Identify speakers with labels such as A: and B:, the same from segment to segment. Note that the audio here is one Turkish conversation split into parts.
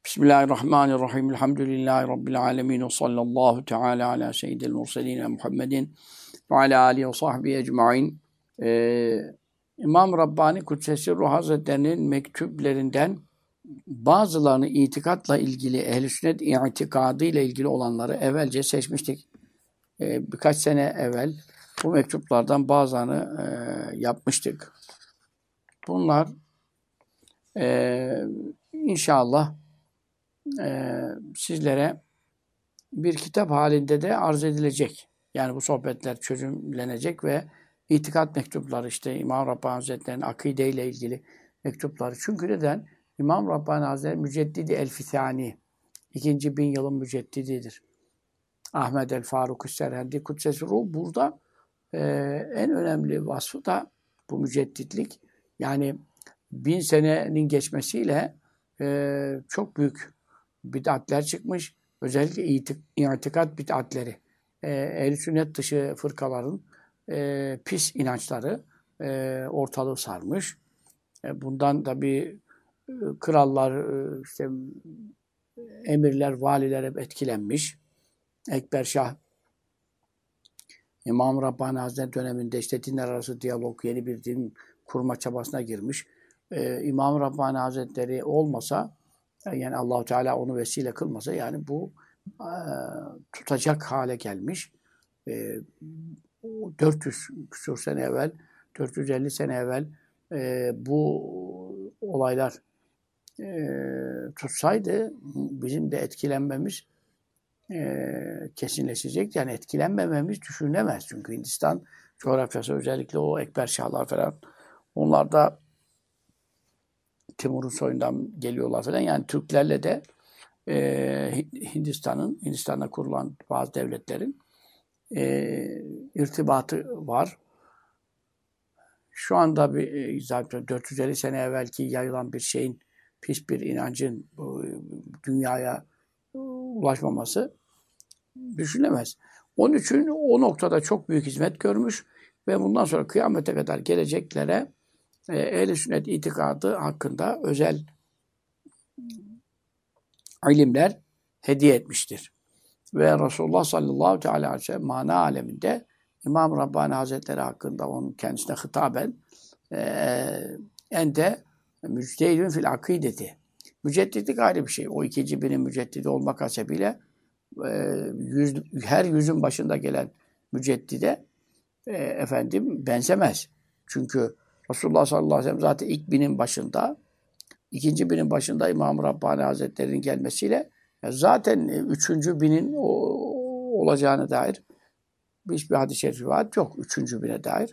A: Bismillahirrahmanirrahim. Elhamdülillahi Rabbil alemin. Ve sallallahu teala ala seyyidil murselin ve Muhammedin ve ala alihi ve sahbihi ecmain. İmam Rabbani Kudsesi Ruh Hazretleri'nin mektuplerinden bazılarını itikatla ilgili, ehl-i sünnet itikadı ile ilgili olanları evvelce seçmiştik. Birkaç sene evvel bu mektuplardan bazılarını yapmıştık. Bunlar inşallah sizlere bir kitap halinde de arz edilecek. Yani bu sohbetler çözümlenecek ve itikat mektupları, işte İmam Rabbani Hazretleri'nin akide ile ilgili mektupları. Çünkü neden? İmam Rabbani Hazretleri Müceddidi El-Fithani, 2. bin yılın müceddididir. Ahmed el-Faruk Serhendi Kudsesi Ruh burada en önemli vasfı da bu mücedditlik. Yani 1000 senenin geçmesiyle çok büyük bid'atler çıkmış. Özellikle itikat bid'atleri. Ehl-i sünnet dışı fırkaların pis inançları ortalığı sarmış. Bundan tabii krallar, işte emirler, valiler hep etkilenmiş. Ekber Şah, İmam Rabbani Hazretleri döneminde işte dinler arası diyalog, yeni bir din kurma çabasına girmiş. İmam Rabbani Hazretleri olmasa, yani Allah-u Teala onu vesile kılmasa, yani bu tutacak hale gelmiş. 400 küsur sene evvel, 450 sene evvel bu olaylar tutsaydı bizim de etkilenmemiz kesinleşecek. Yani etkilenmememiz düşünülemez. Çünkü Hindistan coğrafyası, özellikle o Ekber Şahlar falan, onlar da Timur'un soyundan geliyorlar falan. Yani Türklerle de Hindistan'da kurulan bazı devletlerin irtibatı var. Şu anda zaten 450 sene evvelki yayılan bir şeyin, pis bir inancın dünyaya ulaşmaması düşünülemez. Onun için o noktada çok büyük hizmet görmüş ve bundan sonra kıyamete kadar geleceklere ehl-i sünnet itikadı hakkında özel ilimler hediye etmiştir. Ve Resulullah sallallahu aleyhi ve sellem mana aleminde İmam Rabbani Hazretleri hakkında onun kendisine hitaben ende müctehidün fil akideti. Mücedditlik ayrı bir şey. O 2. binin müceddidi olmak hasebiyle her yüzün başında gelen müceddide benzemez. Çünkü Resulullah sallallahu aleyhi ve sellem zaten ilk binin başında, 2. binin başında İmam Rabbani Hazretleri'nin gelmesiyle zaten 3. binin olacağına dair hiçbir hadis-i şerif rivayet yok. 3. bine dair.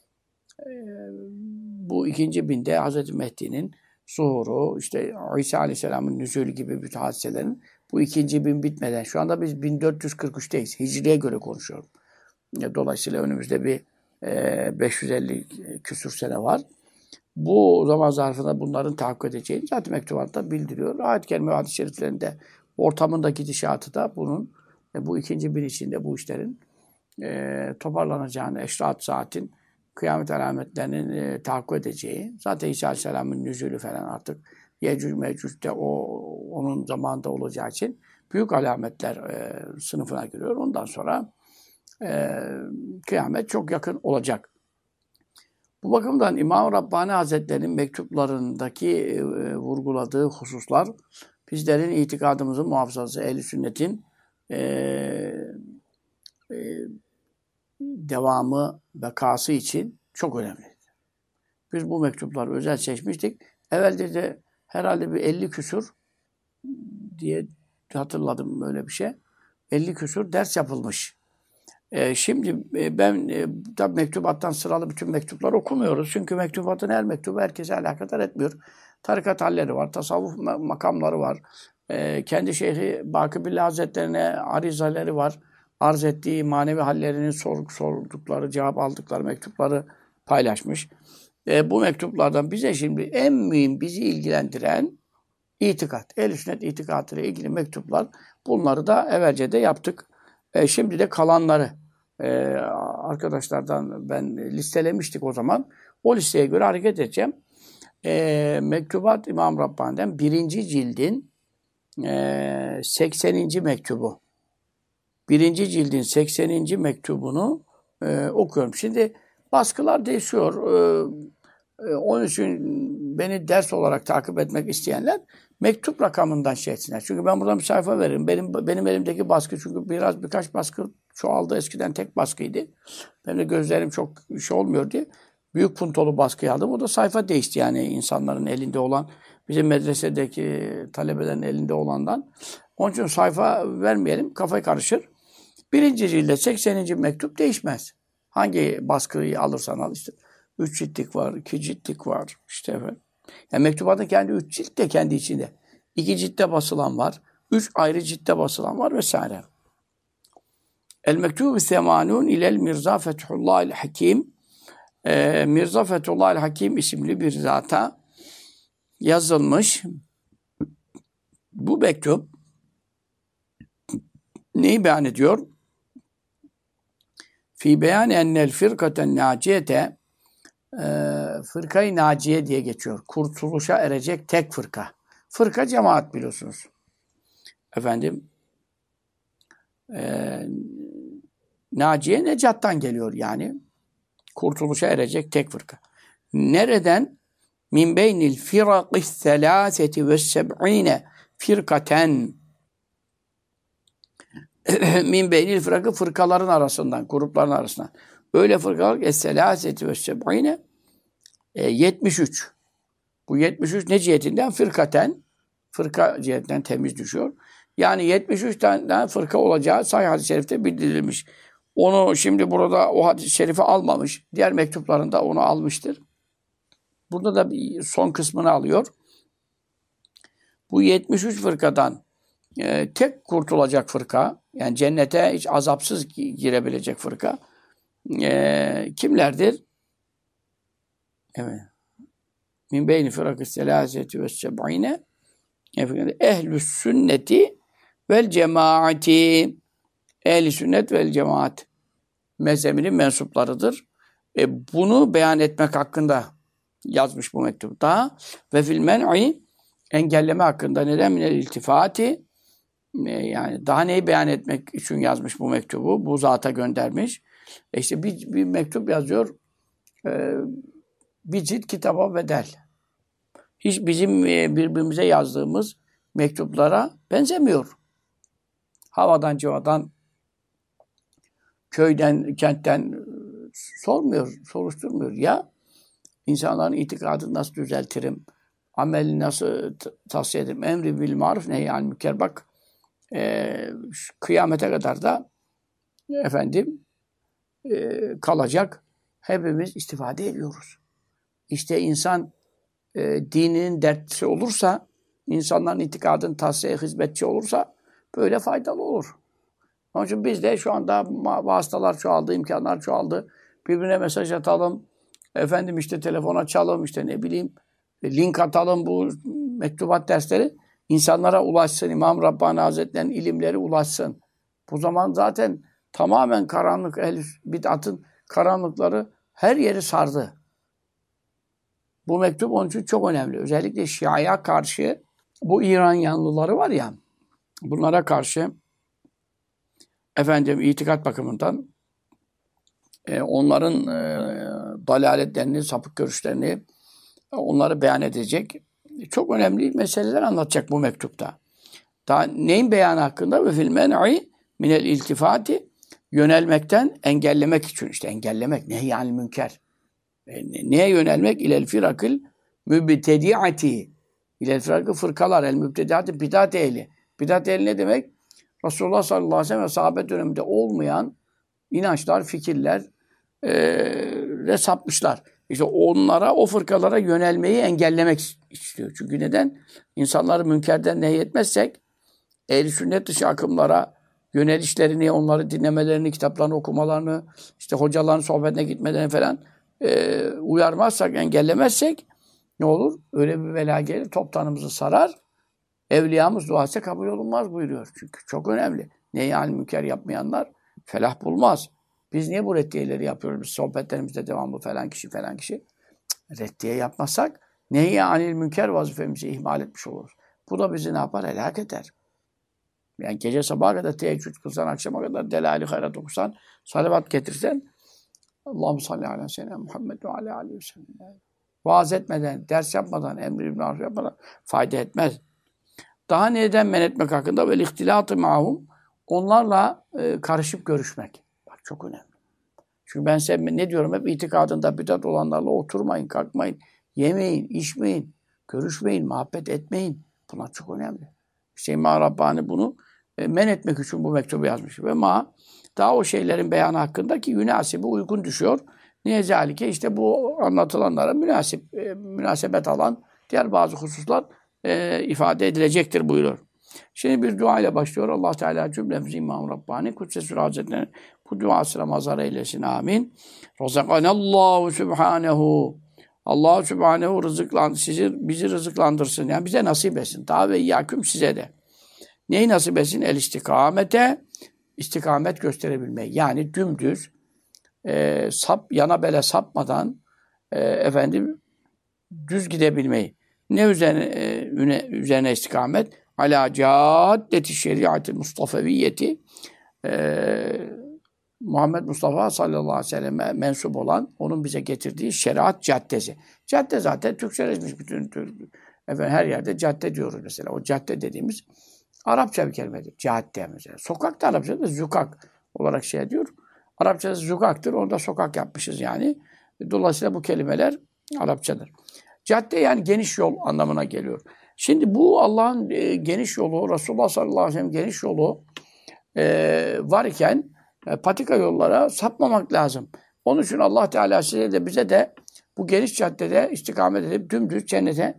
A: Bu 2. binde Hazreti Mehdi'nin zuhuru, işte İsa Aleyhisselam'ın nüzulü gibi bütün hadiselerin bu 2. bin bitmeden, şu anda biz 1443'teyiz. Hicriye göre konuşuyorum. Dolayısıyla önümüzde bir 550 küsur sene var. Bu zaman zarfında bunların tahakkuk edeceğini zaten mektubatta bildiriyor. Ayet-i kerime ve hadis-i şeriflerinde ortamında gidişatı da bunun bu 2. bin içinde bu işlerin toparlanacağını, eşrat saatin, kıyamet alametlerinin tahakkuk edeceği, zaten İsa Aleyhisselam'ın nüzulü falan artık Yecüc Mecüc'te onun zamanında olacağı için büyük alametler sınıfına giriyor. Ondan sonra kıyamet çok yakın olacak. Bu bakımdan İmam Rabbani Hazretleri'nin mektuplarındaki vurguladığı hususlar bizlerin itikadımızın muhafazası, ehl-i sünnetin devamı, bekası için çok önemli. Biz bu mektupları özel seçmiştik. Evvelde de herhalde bir 50 küsur diye hatırladım böyle bir şey. 50 küsur ders yapılmış. Şimdi ben tabii mektubattan sıralı bütün mektupları okumuyoruz. Çünkü mektubatın her mektubu herkese alakadar etmiyor. Tarikat halleri var, tasavvuf makamları var. Kendi Şeyhi Bakıbillah Hazretlerine arizaleri var. Arz ettiği manevi hallerinin sordukları, cevap aldıkları mektupları paylaşmış. Bu mektuplardan bize şimdi en mühim, bizi ilgilendiren itikat, ehl-i sünnet itikadıyla ilgili mektuplar. Bunları da evvelce de yaptık. Şimdi de kalanları arkadaşlardan ben listelemiştik o zaman. O listeye göre hareket edeceğim. Mektubat İmam Rabbani'den 1. cildin 80. mektubu. Birinci cildin 80. mektubunu okuyorum. Şimdi baskılar değişiyor. Onun için beni ders olarak takip etmek isteyenler mektup rakamından şey etsinler. Çünkü ben buradan bir sayfa veririm. Benim elimdeki baskı çünkü birkaç baskı çoğaldı. Eskiden tek baskıydı. Benim de gözlerim çok şey olmuyor diye büyük puntolu baskıyı aldım. O da sayfa değişti yani insanların elinde olan, bizim medresedeki talebelerin elinde olandan. Onun için sayfa vermeyelim, kafayı karışır. Birinci cilde 80. mektup değişmez. Hangi baskıyı alırsan al işte. 3 ciltlik var, 2 ciltlik var. İşte efendim. Yani mektubatın kendi 3 cilt de kendi içinde. 2 ciltte basılan var. 3 ayrı ciltte basılan var vesaire. El mektubu semanun ilel Mirza Fethullah Hakim. Mirza Fethullah Hakim isimli bir zata yazılmış. Bu mektup neyi beyan ediyor? Fi beyan ennel firkaten naciyete fırkayı naciye diye geçiyor. Kurtuluşa erecek tek fırka. Fırka cemaat biliyorsunuz. Efendim naciye necattan geliyor yani. Kurtuluşa erecek tek fırka. Nereden? Min beynil firakis selâseti ve seb'ine firkaten min beynil firakı fırkaların arasından, grupların arasından. Öyle fırkalar es-selâseti ve seb'ine 73. Bu 73 ne cihetinden? Fırkaten. Fırka cihetinden temiz düşüyor. Yani 73 tane fırka olacağı Sahih hadis-i şerifte bildirilmiş. Onu şimdi burada o hadis-i şerifi almamış. Diğer mektuplarında onu almıştır. Burada da bir son kısmını alıyor. Bu 73 fırkadan tek kurtulacak fırka, yani cennete hiç azapsız girebilecek fırka kimlerdir? Evet. Min beyni fırakı selâseti ve seb'ine ehl-i sünneti vel cemaati. Ehl-i sünnet vel cemaat mezhebinin mensuplarıdır. Bunu beyan etmek hakkında yazmış bu mektupta. Ve fil men'i engelleme hakkında neden minel iltifati yani daha neyi beyan etmek için yazmış bu mektubu. Bu zata göndermiş. İşte bir mektup yazıyor. Bir cilt kitaba bedel. Hiç bizim birbirimize yazdığımız mektuplara benzemiyor. Havadan, civadan, köyden, kentten sormuyor, soruşturmuyor. Ya insanların itikadını nasıl düzeltirim? Ameli nasıl tavsiye ederim? Emri bil maruf nehyan münker. Bak kıyamete kadar da efendim kalacak. Hepimiz istifade ediyoruz. İşte insan dininin dertlisi olursa, insanların itikadının tavsiye hizmetçi olursa böyle faydalı olur. Onun için biz de şu anda vasıtalar çoğaldı, imkanlar çoğaldı. Birbirine mesaj atalım. Efendim işte telefon açalım, işte ne bileyim link atalım bu mektubat dersleri insanlara ulaşsın. İmam Rabbani Hazretleri'nin ilimleri ulaşsın. Bu zaman zaten tamamen karanlık, bid'atın karanlıkları her yeri sardı. Bu mektup onun için çok önemli. Özellikle Şia'ya karşı bu İran yanlıları var ya, bunlara karşı efendim itikat bakımından onların dalaletlerini, sapık görüşlerini onları beyan edecek. Çok önemli meseleler anlatacak bu mektupta. Daha neyin beyanı hakkında? Ve fil men'i minel iltifati yönelmekten engellemek için. İşte engellemek. Nehyanil münker. Neye yönelmek? İlel firakil mübtedi'ati. İlel firakil fırkalar. El mübtedi'ati bidat ehli. Bidat ehli ne demek? Resulullah sallallahu aleyhi ve sellem ve sahabe döneminde olmayan inançlar, fikirler sapmışlar. İşte onlara, o fırkalara yönelmeyi engellemek istiyor. Çünkü neden? İnsanları münkerden nehyetmezsek ehl-i sünnet dışı akımlara yönelişlerini, onları dinlemelerini, kitaplarını okumalarını, işte hocaların sohbetine gitmelerini falan uyarmazsak, engellemezsek ne olur? Öyle bir bela gelir, toptanımızı sarar. Evliyamız duası kabul olunmaz buyuruyor. Çünkü çok önemli. Nehy-i münker yapmayanlar felah bulmaz. Biz niye bu reddiyeleri yapıyoruz? Biz sohbetlerimizde devamlı falan kişi. Reddiye yapmazsak nehy-i münker vazifemizi ihmal etmiş oluruz. Bu da bizi ne yapar? Helak eder. Yani gece sabaha kadar teheccüd kılsan, akşama kadar delali hayrat okusan, salavat getirsen, Allahümme salli ala seyyidina Muhammed ve ala aleyhi ve sellem. Vaaz etmeden, ders yapmadan, emri bil maruf yapmadan fayda etmez. Daha neden men etmek hakkında? Vel ihtilatı mahum. Onlarla karışıp görüşmek. Bak çok önemli. Çünkü ben size ne diyorum? Hep itikadında bidat olanlarla oturmayın, kalkmayın, yemeyin, içmeyin, görüşmeyin, muhabbet etmeyin. Bunlar çok önemli. Hüseyin Rabbani bunu men etmek için bu mektubu yazmış. Ve daha o şeylerin beyanı hakkında ki yünasibi uygun düşüyor. Niye zalike? İşte bu anlatılanlara münasebet alan diğer bazı hususlar ifade edilecektir buyuruyor. Şimdi bir dua ile başlıyor. Allah Teala cümlemizi İmam Rabbani Kudsesül Hazretleri bu duasına mazhar eylesin. Amin. Razakanallahu Subhanehu. Allah Subhanehu bizi rızıklandırsın. Yani bize nasip etsin. Ta ve iyyâküm size de. Neyi nasip etsin? El istikamete. İstikamet gösterebilmeyi. Yani dümdüz yana bele sapmadan düz gidebilmeyi. Ne üzerine istikamet? Ala caddeti şeriatı Mustafaviyeti Muhammed Mustafa sallallahu aleyhi ve selleme mensup olan, onun bize getirdiği şeriat caddesi. Cadde zaten Türkçeleşmiş bütün her yerde cadde diyoruz mesela. O cadde dediğimiz Arapça bir kelimedir. Cadde mesela. Sokak da Arapçada zukak olarak diyor. Arapçada zukaktır. Orada sokak yapmışız yani. Dolayısıyla bu kelimeler Arapçadır. Cadde yani geniş yol anlamına geliyor. Şimdi bu Allah'ın geniş yolu, Resulullah sallallahu aleyhi ve sellem geniş yolu var iken patika yollara sapmamak lazım. Onun için Allah Teala size de bize de bu geniş caddede istikamet edip dümdüz cennete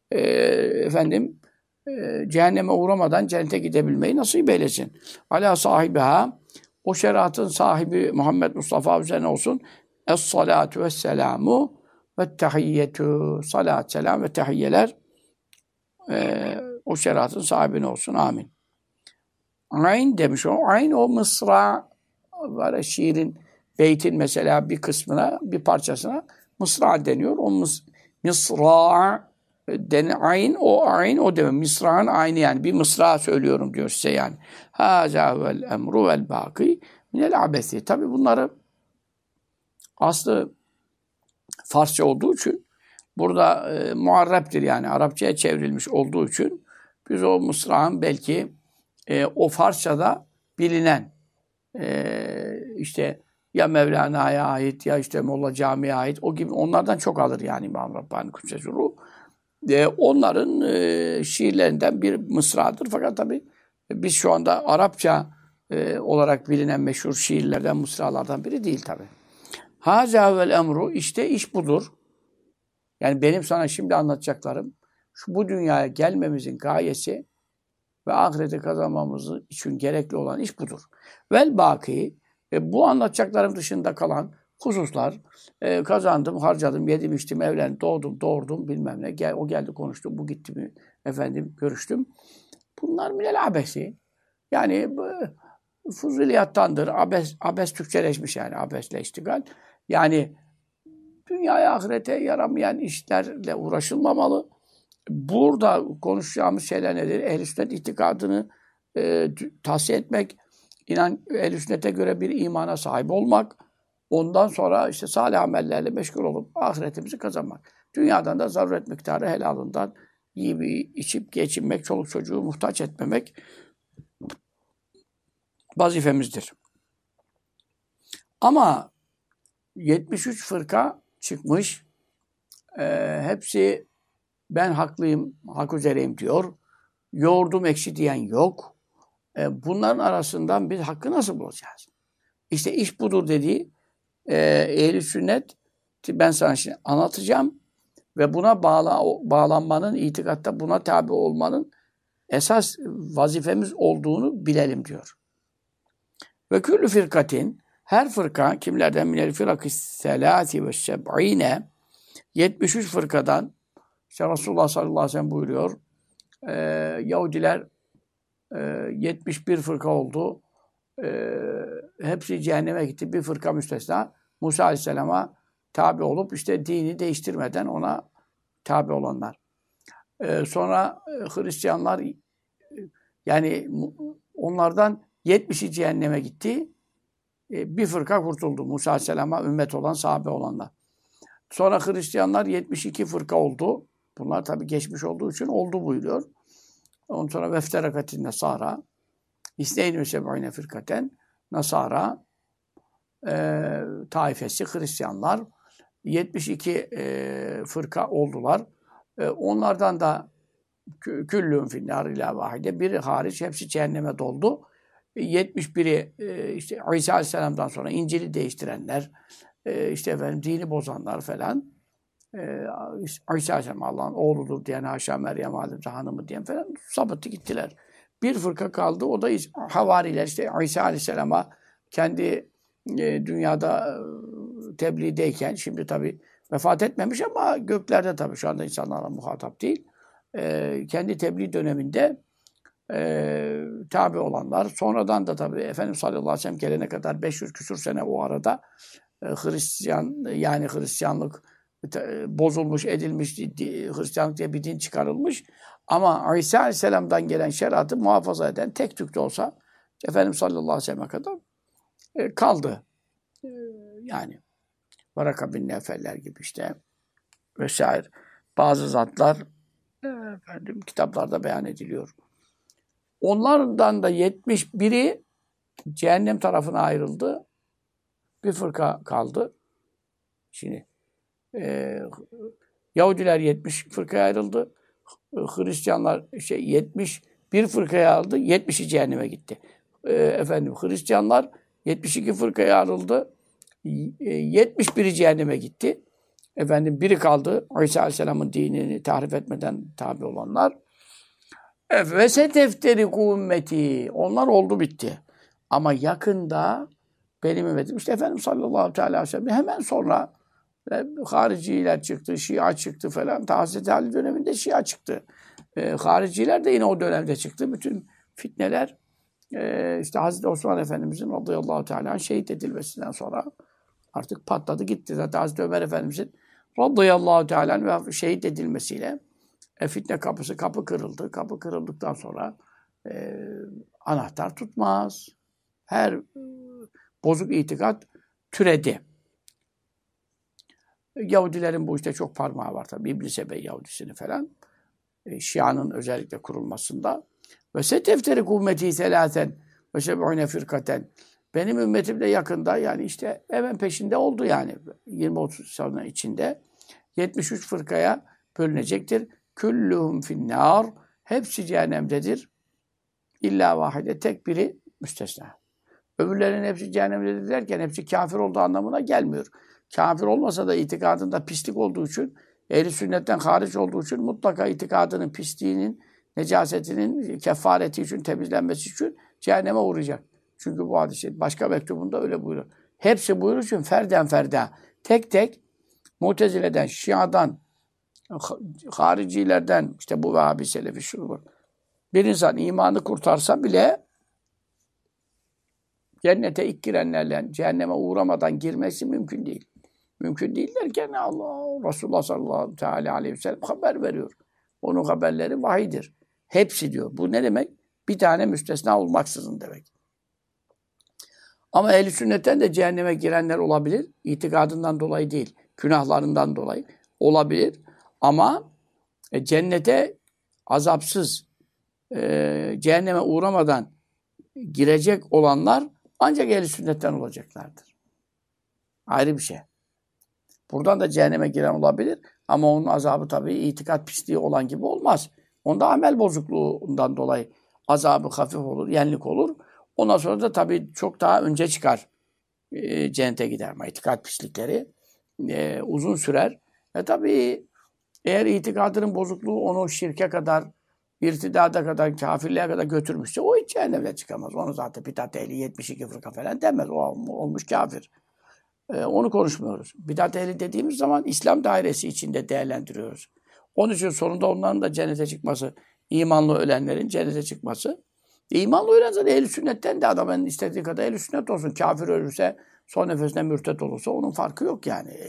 A: cehenneme uğramadan cennete gidebilmeyi nasip eylesin. Ala sahibiha, o şeriatın sahibi Muhammed Mustafa üzerine olsun. Es-salatu vesselamu ve tehiyyetu. Salat, selam ve tehiyyeler o şeriatın sahibine olsun. Amin. Ayn demiş o. Ayn o mısra var. Şiirin, beytin mesela bir kısmına, bir parçasına mısra deniyor. O mısra ayn o demek. Mısra'nın aynı yani. Bir mısra söylüyorum diyor size yani. Hâzâ vel emru vel bâkî minel abesi. Tabi bunları aslı Farsça olduğu için burada muarreptir yani Arapçaya çevrilmiş olduğu için biz o mısrağın belki o Farsçada bilinen işte ya Mevlana'ya ait ya işte Molla Cami'ye ait o gibi onlardan çok alır yani İmam Rabbani Kudsesül Ruh. Onların şiirlerinden bir mısradır. Fakat tabii biz şu anda Arapça olarak bilinen meşhur şiirlerden, mısralardan biri değil tabii. Hâzâ vel emru, işte iş budur. Yani benim sana şimdi anlatacaklarım, bu dünyaya gelmemizin gayesi ve ahireti kazanmamız için gerekli olan iş budur. Vel baki, bu anlatacaklarım dışında kalan hususlar, kazandım, harcadım, yedim, içtim, evlendim, doğurdum, bilmem ne. O geldi konuştu, bu gitti mi, görüştüm. Bunlar minel abesi. Yani fuzuliyattandır. Abes Türkçeleşmiş yani, abesle iştigal. Yani dünyaya, ahirete yaramayan işlerle uğraşılmamalı. Burada konuşacağımız şeyler nedir? Ehl-i sünnet itikadını tahsiye etmek, ehl-i sünnete göre bir imana sahip olmak, ondan sonra işte salih amellerle meşgul olup ahiretimizi kazanmak. Dünyadan da zaruret miktarı helalından yiyip içip geçinmek, çoluk çocuğu muhtaç etmemek vazifemizdir. Ama 73 fırka çıkmış. Hepsi ben haklıyım, hak üzereyim diyor. Yoğurdum ekşi diyen yok. Bunların arasından biz hakkı nasıl bulacağız? İşte iş budur dediği ehl-i sünnet ben sana şimdi anlatacağım ve buna bağlanmanın, itikatta buna tabi olmanın esas vazifemiz olduğunu bilelim diyor. Ve küllü firkatin, her fırka kimlerden minel firakis selâti ve seb'ine 73 fırkadan işte Resulullah sallallahu aleyhi ve sellem buyuruyor. Yahudiler 71 fırka oldu. Hepsi cehenneme gitti. Bir fırka müstesna. Musa aleyhisselama tabi olup işte dini değiştirmeden ona tabi olanlar. Sonra Hristiyanlar yani onlardan 70'i cehenneme gitti. Bir fırka kurtuldu. Musa Aleyhisselam'a ümmet olan sahabe olanlar. Sonra Hristiyanlar 72 fırka oldu. Bunlar tabi geçmiş olduğu için oldu buyuruyor. Ondan sonra vefterakatin Nasara, İsneyn ve seb'ine fırkaten Nasara taifesi Hristiyanlar 72 fırka oldular. Onlardan da küllün finnâr ilâ vahide, biri hariç hepsi cehenneme doldu. 71'i işte İsa Aleyhisselam'dan sonra İncil'i değiştirenler, işte efendim dini bozanlar falan, İsa Aleyhisselam Allah'ın oğludur diyen, haşa Meryem Validemiz hanımı diyen falan sapıttı gittiler. Bir fırka kaldı, o da havariler, işte İsa Aleyhisselam'a kendi dünyada tebliğdeyken, şimdi tabi vefat etmemiş ama göklerde tabi şu anda insanlarla muhatap değil. Kendi tebliğ döneminde tabi olanlar, sonradan da tabi Efendimiz sallallahu aleyhi ve sellem gelene kadar 500 küsur sene o arada Hristiyanlık bozulmuş, edilmiş, Hristiyanlık diye bir din çıkarılmış. Ama İsa Aleyhisselam'dan gelen şeriatı muhafaza eden tek tük de olsa Efendimiz sallallahu aleyhi ve selleme kadar kaldı. Yani Varaka bin Nefeller gibi işte vesaire. Bazı zatlar efendim kitaplarda beyan ediliyor. Onlardan da 71'i cehennem tarafına ayrıldı. Bir fırka kaldı. Şimdi Yahudiler 70 fırkaya ayrıldı. Hristiyanlar 71 fırkaya ayrıldı. 70'i cehenneme gitti. Efendim Hristiyanlar 72 fırkaya ayrıldı. 71'i cehenneme gitti. Efendim biri kaldı. İsa Aleyhisselam'ın dinini tahrif etmeden tabi olanlar. Ve setefteri ümmeti. Onlar oldu bitti. Ama yakında benim ümmetim işte Efendimiz sallallahu aleyhi ve sellem hemen sonra hariciler çıktı, Şia çıktı falan. Hazreti Ali döneminde Şia çıktı. Hariciler de yine o dönemde çıktı. Bütün fitneler işte Hazreti Osman Efendimizin radıyallahu teala şehit edilmesinden sonra artık patladı gitti. Zaten Hazreti Ömer Efendimizin radıyallahu teala ve şehit edilmesiyle fitne kapı kırıldı. Kapı kırıldıktan sonra anahtar tutmaz. Her bozuk itikat türedi. Yahudilerin bu işte çok parmağı var tabii. İbn-i Sebe Yahudisini falan. Şia'nın özellikle kurulmasında. Ve setefteri ümmeti selâsen ve seb'une firkaten. Benim ümmetim de yakında yani işte hemen peşinde oldu yani. 20-30 sene içinde 73 fırkaya bölünecektir. Küllühum finnâr. Hepsi cehennemdedir. İlla vahide, tek biri müstesna. Öbürlerinin hepsi cehennemdedir derken hepsi kafir olduğu anlamına gelmiyor. Kafir olmasa da itikadında pislik olduğu için, ehl-i sünnetten hariç olduğu için mutlaka itikadının pisliğinin, necasetinin kefareti için, temizlenmesi için cehenneme uğrayacak. Çünkü bu hadis-i başka mektubunda öyle buyuruyor. Hepsi buyurur için ferden ferda, tek tek Mutezile'den, Şia'dan, haricilerden, işte bu Vehhabi Selefi şunu var. Bir insan imanı kurtarsa bile cennete ilk girenlerle cehenneme uğramadan girmesi mümkün değil. Mümkün değil derken Allah, Resulullah sallallahu aleyhi ve sellem haber veriyor. Onun haberleri vahiydir. Hepsi diyor. Bu ne demek? Bir tane müstesna olmaksızın demek. Ama ehl-i sünnetten de cehenneme girenler olabilir. İtikadından dolayı değil, günahlarından dolayı olabilir. Ama cennete azapsız, cehenneme uğramadan girecek olanlar ancak ehl-i sünnetten olacaklardır. Ayrı bir şey. Buradan da cehenneme giren olabilir ama onun azabı tabii itikat pisliği olan gibi olmaz. Onda amel bozukluğundan dolayı azabı hafif olur, yenlik olur. Ondan sonra da tabii çok daha önce çıkar cennete gider. Ama itikat pislikleri uzun sürer. Tabii eğer itikadının bozukluğu onu şirke kadar, irtidada kadar, kafirliğe kadar götürmüşse o hiç cehennemden çıkamaz. Onu zaten bidat ehli 72 fırka falan demez. O olmuş kafir. Onu konuşmuyoruz. Bidat ehli dediğimiz zaman İslam dairesi içinde değerlendiriyoruz. Onun için sonunda onların da cennete çıkması, imanlı ölenlerin cennete çıkması. İmanlı ölen zaten ehl-i sünnetten de adamın istediği kadar ehl-i sünnet olsun. Kafir ölürse, son nefesine mürtet olursa onun farkı yok yani.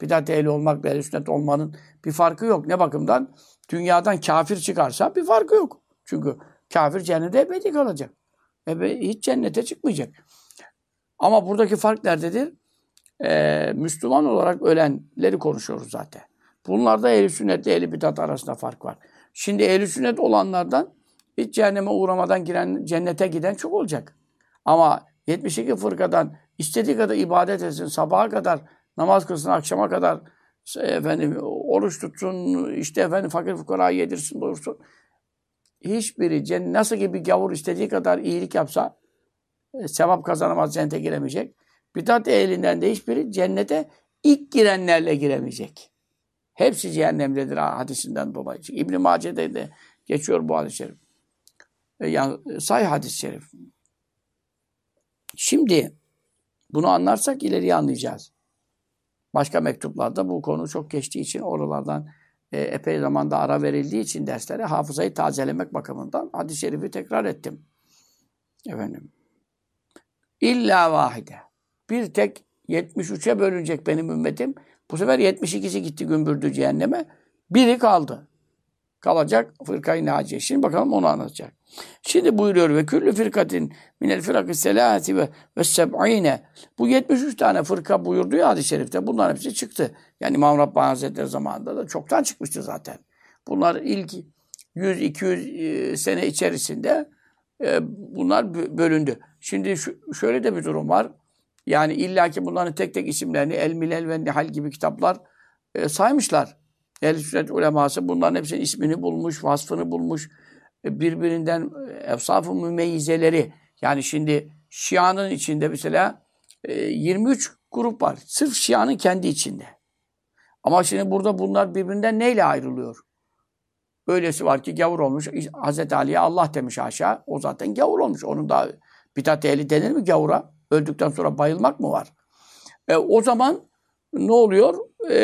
A: Bidat ehli olmak ve ehl-i sünnet olmanın bir farkı yok. Ne bakımdan? Dünyadan kafir çıkarsa bir farkı yok. Çünkü kafir cennete ebedi kalacak. Hiç cennete çıkmayacak. Ama buradaki fark nerededir? Müslüman olarak ölenleri konuşuyoruz zaten. Bunlarda ehl-i sünnetle ehl-i bidat arasında fark var. Şimdi ehl-i sünnet olanlardan hiç cehenneme uğramadan giren, cennete giden çok olacak. Ama 72 fırkadan istediği kadar ibadet etsin, sabaha kadar namaz kılsın, akşama kadar oruç tutsun, işte fakir fukarayı yedirsin, doyursun. Hiçbiri nasıl ki bir gavur istediği kadar iyilik yapsa sevap kazanamaz, cennete giremeyecek. Bidat ehlinden de hiçbiri cennete ilk girenlerle giremeyecek. Hepsi cehennemdedir hadisinden dolayı. İbn-i Mace'de de geçiyor bu hadis-i şerif. Yani sahih hadis-i şerif. Şimdi bunu anlarsak ileriye anlayacağız. Başka mektuplarda bu konu çok geçtiği için oralardan epey zamanda ara verildiği için derslere hafızayı tazelemek bakımından hadis-i şerifi tekrar ettim. İlla vahide. Bir tek 73'e bölünecek benim ümmetim. Bu sefer 72'si gitti gümbürdü cehenneme. Biri kaldı. Kalacak fırkayı naciye. Şimdi bakalım onu anlatacak. Şimdi buyuruyor ve küllü firkatin minel firakı selâti ve seb'ine. Bu 73 tane fırka buyurdu ya hadis-i şerifte. Bunların hepsi çıktı. Yani İmam Rabbani Hazretleri zamanında da çoktan çıkmıştı zaten. Bunlar ilk 100-200 sene içerisinde bunlar bölündü. Şimdi şöyle de bir durum var. Yani illaki bunların tek tek isimlerini El Milel ve Nihal gibi kitaplar saymışlar. Ehl-i sünnet uleması bunların hepsinin ismini bulmuş, vasfını bulmuş. Birbirinden efsaf-ı mümeyyizeleri. Yani şimdi Şia'nın içinde mesela 23 grup var. Sırf Şia'nın kendi içinde. Ama şimdi burada bunlar birbirinden neyle ayrılıyor? Öylesi var ki gavur olmuş. Hazreti Ali'ye Allah demiş aşağı. O zaten gavur olmuş. Onun da bidat ehli denir mi gavura? Öldükten sonra bayılmak mı var? O zaman ne oluyor?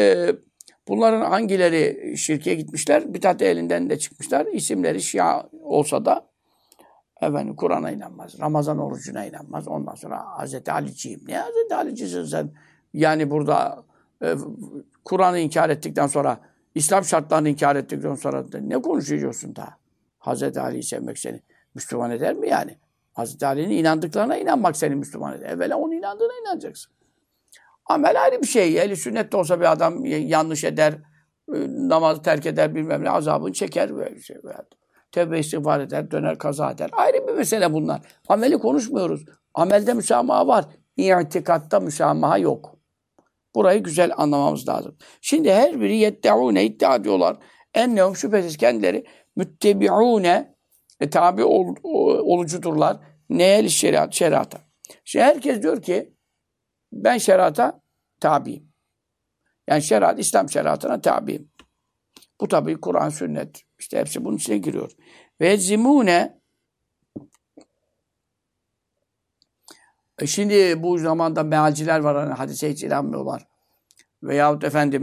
A: Bunların hangileri şirke gitmişler? Bidat ehlinden de çıkmışlar. İsimleri Şia olsa da Kur'an'a inanmaz. Ramazan orucuna inanmaz. Ondan sonra Hazreti Ali'ciyim. Ne Hazreti Ali'cisin sen? Yani burada Kur'an'ı inkar ettikten sonra, İslam şartlarını inkar ettikten sonra ne konuşuyorsun daha? Hazreti Ali'yi sevmek seni Müslüman eder mi yani? Hazreti Ali'nin inandıklarına inanmak seni Müslüman eder. Evvela onun inandığına inanacaksın. Amel ayrı bir şey. Ehl-i sünnet de olsa bir adam yanlış eder, namazı terk eder, bilmem ne azabını çeker. Tevbe istiğfar eder, döner kaza eder. Ayrı bir mesele bunlar. Ameli konuşmuyoruz. Amelde müsamaha var. İtikatta müsamaha yok. Burayı güzel anlamamız lazım. Şimdi her biri yeddeûne iddia diyorlar. Ennehum şüphesiz kendileri müttebiûne tabi olucudurlar. Neye şerata. Şimdi herkes diyor ki ben şerata tabiyim. Yani şeriat, İslam şeriatına tabiyim. Bu tabii Kur'an, sünnet. İşte hepsi bunun içine giriyor. Ve zimune şimdi bu zamanda mealciler var. Hani hadise hiç inanmıyorlar. Veyahut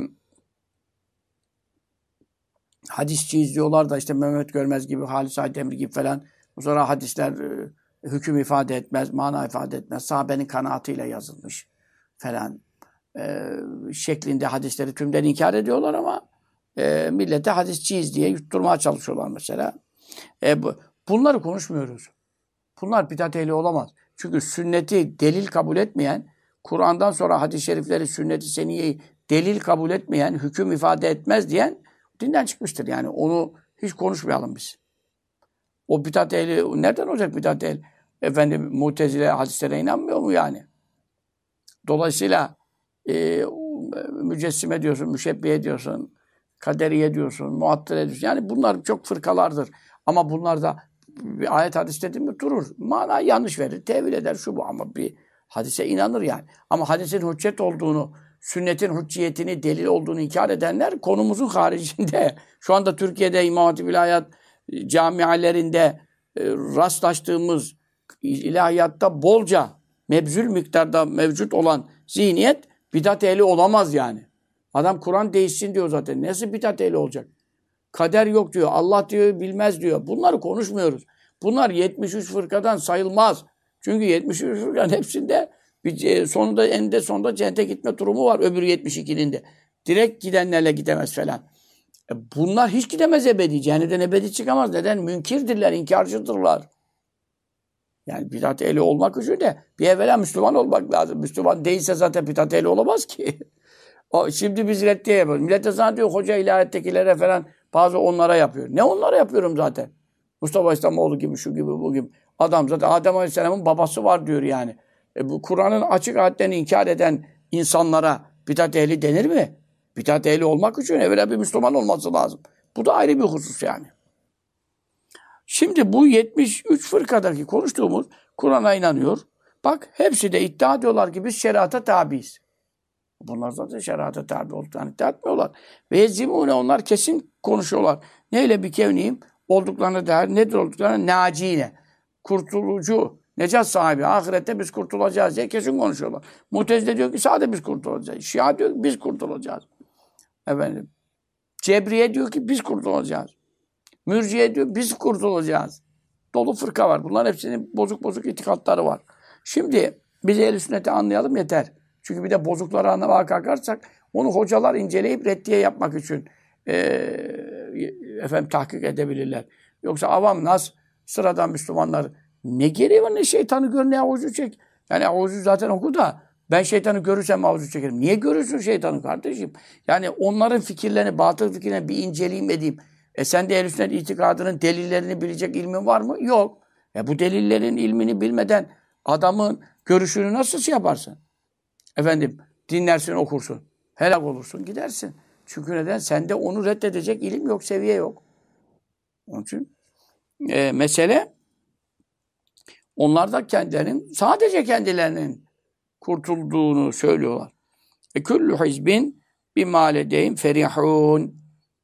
A: hadisçi izliyorlar da işte Mehmet Görmez gibi, Halis Aydemir gibi falan. Sonra hadisler hüküm ifade etmez, mana ifade etmez. Sahabenin kanaatıyla yazılmış falan şeklinde hadisleri tümden inkar ediyorlar ama millete hadisçiyiz diye yutturmaya çalışıyorlar mesela. Bunları konuşmuyoruz. Bunlar bidat ehli olamaz. Çünkü sünneti delil kabul etmeyen, Kur'an'dan sonra hadis-i şerifleri, sünnet-i seniyeyi delil kabul etmeyen, hüküm ifade etmez diyen dinden çıkmıştır. Yani onu hiç konuşmayalım biz. O bidat ehli, nereden olacak bidat ehli? Mutezile hadislere inanmıyor mu yani? Dolayısıyla mücessime diyorsun, müşebbihe diyorsun, kaderiye diyorsun, muattile diyorsun. Yani bunlar çok fırkalardır. Ama bunlarda bir ayet hadis dedi mi durur. Manayı yanlış verir, tevil eder şu bu ama bir hadise inanır yani. Ama hadisin hüccet olduğunu, sünnetin hücciyetini, delil olduğunu inkar edenler konumuzun haricinde. Şu anda Türkiye'de İmam Hatip İlahiyat camialerinde rastlaştığımız ilahiyatta bolca mebzül miktarda mevcut olan zihniyet bidat ehli olamaz yani. Adam Kur'an değişsin diyor zaten. Nasıl bidat ehli olacak? Kader yok diyor. Allah diyor bilmez diyor. Bunları konuşmuyoruz. Bunlar 73 fırkadan sayılmaz. Çünkü 73 fırkanın hepsinde sonunda eninde sonunda cennete gitme durumu var. Öbür 72'nin de. Direkt gidenlerle gidemez falan. Bunlar hiç gidemez ebedi. Cehennemden ebedi çıkamaz. Neden? Münkirdirler, inkarcıdırlar. Yani bidat ehli olmak için de bir evvela Müslüman olmak lazım. Müslüman değilse zaten bidat ehli olamaz ki. Şimdi biz reddiye yapıyoruz. Millet de zannediyor hoca ilahiyattekilere falan bazı onlara yapıyor. Ne onlara yapıyorum zaten? Mustafa İslamoğlu gibi, şu gibi, bu gibi. Adam zaten Adem Aleyhisselam'ın babası var diyor yani. Bu Kur'an'ın açık ayetlerini inkar eden insanlara bidat ehli denir mi? Bidat ehli olmak için evvela bir Müslüman olması lazım. Bu da ayrı bir husus yani. Şimdi bu 73 fırkadaki konuştuğumuz Kur'an'a inanıyor. Bak hepsi de iddia ediyorlar ki biz şeriata tabiiz. Bunlar zaten şeriata tabi olduklarını iddia etmiyorlar. Ve yezimune onlar kesin konuşuyorlar. Neyle bir kevniyim? Olduklarına dair nedir olduklarına? Nacine. Kurtulucu. Necat sahibi. Ahirette biz kurtulacağız diye kesin konuşuyorlar. Mu'tezile diyor ki sadece biz kurtulacağız. Şia diyor ki biz kurtulacağız. Efendim. Cebriye diyor ki biz kurtulacağız. Mürciye diyor biz kurtulacağız. Dolu fırka var. Bunların hepsinin bozuk bozuk itikatları var. Şimdi biz ehl-i sünneti anlayalım yeter. Çünkü bir de bozukları anlamaya kalkarsak onu hocalar inceleyip reddiye yapmak için tahkik edebilirler. Yoksa avam nas, sıradan Müslümanlar ne gereği var ne şeytanı gör ne avucu çek. Yani avucu zaten oku da ben şeytanı görürsem avucu çekerim. Niye görürsün şeytanı kardeşim? Yani onların fikirlerini, batıl fikirlerini bir inceleyeyim edeyim. Sen de ehl-i sünnet itikadının delillerini bilecek ilmin var mı? Yok. Bu delillerin ilmini bilmeden adamın görüşünü nasıl şey yaparsın? Efendim dinlersin, okursun. Helak olursun, gidersin. Çünkü neden? Sende onu reddedecek ilim yok, seviye yok. Onun için mesele onlar da sadece kendilerinin kurtulduğunu söylüyorlar. Kullu hizbin bimâ ledeyhim ferihûn.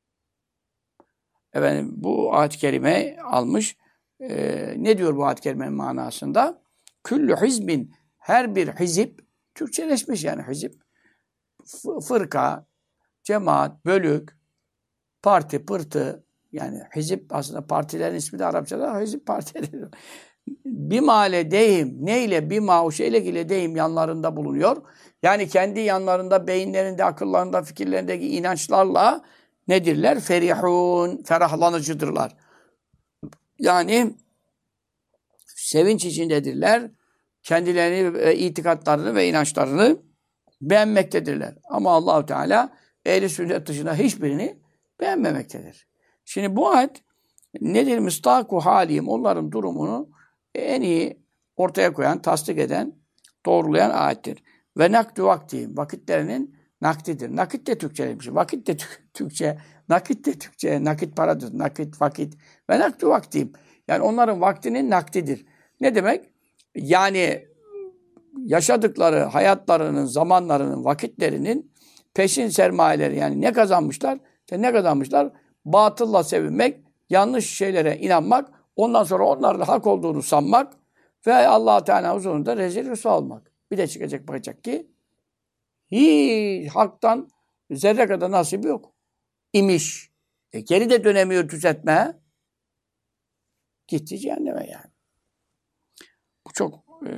A: Efendim bu ayet-i kerime almış. Ne diyor bu ayet-i kerimenin manasında? Kullu hizbin, her bir hizip, Türkçeleşmiş yani hizip, fırka, cemaat, bölük, parti, pırtı, yani hizip aslında partilerin ismi de Arapçada hizip partileri. Bimâ ledeyhim, neyle bimâ o şeyle ile deyim yanlarında bulunuyor. Yani kendi yanlarında, beyinlerinde, akıllarında, fikirlerindeki inançlarla nedirler? Ferihun, ferahlanıcıdırlar. Yani sevinç içindedirler. Kendilerini, itikatlarını ve inançlarını beğenmektedirler. Ama Allah-u Teala ehl-i sünnet dışında hiçbirini beğenmemektedir. Şimdi bu ayet nedir? Müstaku halim, onların durumunu en iyi ortaya koyan, tasdik eden, doğrulayan ayettir. Ve nakdu vakti, vakitlerinin nakdidir. Nakit de Türkçelemiş. Vakit de Türkçe, nakit de Türkçe, nakit paradır, nakit, vakit. Ve nakdu vakti. Yani onların vaktinin nakdidir. Ne demek? Yani yaşadıkları hayatlarının, zamanlarının, vakitlerinin peşin sermayeleri, yani ne kazanmışlar? İşte ne kazanmışlar? Batılla sevinmek, yanlış şeylere inanmak, ondan sonra onların hak olduğunu sanmak ve Allah Teala huzurunda rezil rüsva olmak. Bir de çıkacak bakacak ki hiç haktan zerre kadar nasibi yok. İmiş. Geri de dönemiyor düzeltmeye. Gitti cehenneme yani. Bu çok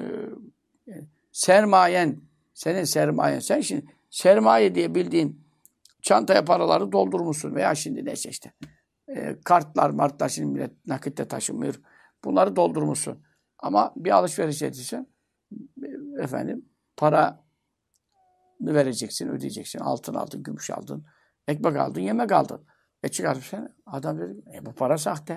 A: sermayen, senin sermayen. Sen şimdi sermaye diye bildiğin çantaya paraları doldurmuşsun veya şimdi neyse işte kartlar, şimdi millet nakitte taşımıyor. Bunları doldurmuşsun. Ama bir alışveriş edeceksin. Efendim para vereceksin, ödeyeceksin. Altın aldın, gümüş aldın, ekmek aldın, yemek aldın. Çıkarıp sen adam dedi bu para sahte.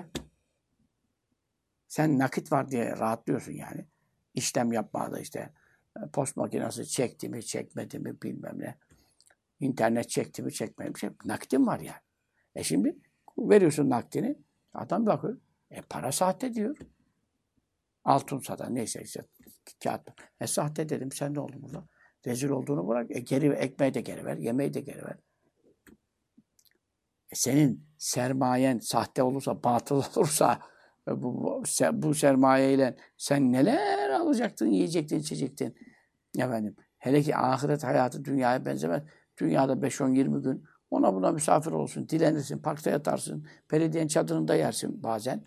A: Sen nakit var diye rahatlıyorsun yani. İşlem yapmada işte post makinesi çekti mi, çekmedi mi bilmem ne. İnternet çekti mi, çekmedi mi. Nakitin var yani. Şimdi veriyorsun nakdini. Adam bakıyor. Para sahte diyor. Altın satan neyse işte kağıt. Sahte dedim. Sen ne oldun burada? Rezil olduğunu bırak. Geri ekmeği de geri ver. Yemeği de geri ver. Senin sermayen sahte olursa, batıl olursa bu sermayeyle sen neler alacaktın, yiyecektin, içecektin. Efendim, hele ki ahiret hayatı dünyaya benzemez. Dünyada 5-10-20 gün ona buna misafir olsun, dilenirsin, parkta yatarsın, belediyenin çadırında yersin bazen.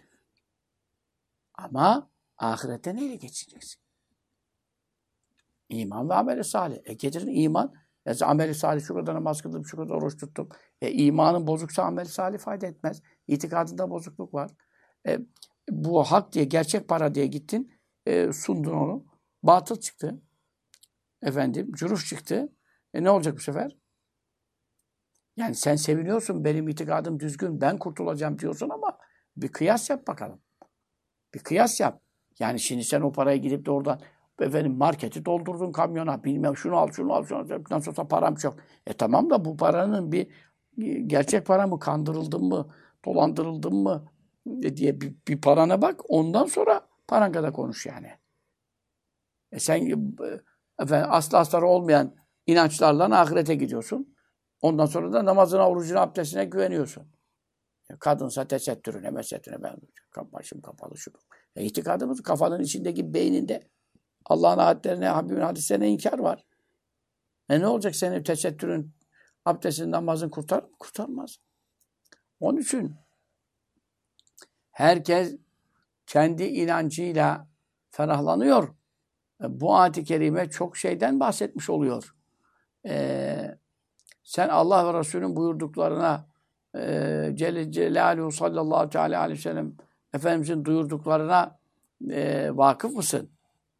A: Ama ahirette neyle geçeceksin? İman ve amel-i salih. Getirin iman Ameli salih şu kadar namaz kıldım, şu kadar oruç tuttum. İmanın bozuksa ameli salih fayda etmez. İtikadında bozukluk var. Bu hak diye, gerçek para diye gittin, sundun onu. Batıl çıktı. Efendim, cüruf çıktı. Ne olacak bu sefer? Yani sen seviniyorsun, benim itikadım düzgün, ben kurtulacağım diyorsun ama bir kıyas yap bakalım. Bir kıyas yap. Yani şimdi sen o parayı gidip de oradan efendim marketi doldurdun kamyona, bilmem şunu al, şunu al, şunu al. Nasıl olsa param çok. Tamam da bu paranın bir gerçek para mı, kandırıldın mı, dolandırıldın mı diye bir parana bak. Ondan sonra paran kadar konuş yani. Sen efendim aslı astarı olmayan inançlarla ahirete gidiyorsun. Ondan sonra da namazına, orucuna, abdestine güveniyorsun. Kadınsa tesettürüne, mesettürüne ben başım kapalı şu. İtikadımız kafanın içindeki beyninde Allah'ın ayetlerine, Habibin hadislerine inkar var. Ne olacak senin tesettürün, abdestin, namazın kurtar mı? Kurtarmaz. Onun için herkes kendi inancıyla ferahlanıyor. Bu ayet-i kerime çok şeyden bahsetmiş oluyor. Sen Allah ve Resulünün buyurduklarına Celle Celaluhu sallallahu teala aleyhi ve sellem Efendimizin duyurduklarına vakıf mısın?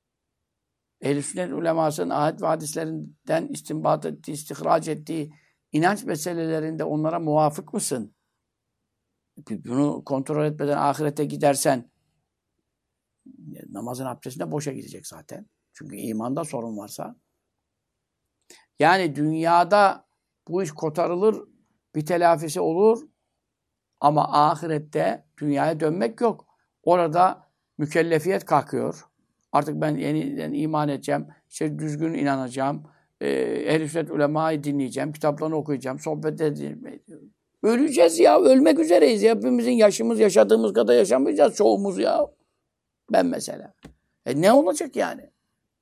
A: Ehl-i sünnet ulemasının ayet ve hadislerinden istinbat ettiği, istihraç ettiği inanç meselelerinde onlara muvafık mısın? Bunu kontrol etmeden ahirete gidersen namazın abdestinde boşa gidecek zaten. Çünkü imanda sorun varsa. Yani dünyada bu iş kotarılır, bir telafisi olur ama ahirette dünyaya dönmek yok. Orada mükellefiyet kalkıyor. Artık ben yeniden iman edeceğim, işte düzgün inanacağım, ehl-i sünnet ulemayı dinleyeceğim, kitaplarını okuyacağım, sohbet edeceğim. Öleceğiz ya, ölmek üzereyiz. Hepimizin yaşımız yaşadığımız kadar yaşamayacağız çoğumuz ya. Ben mesela. Ne olacak yani?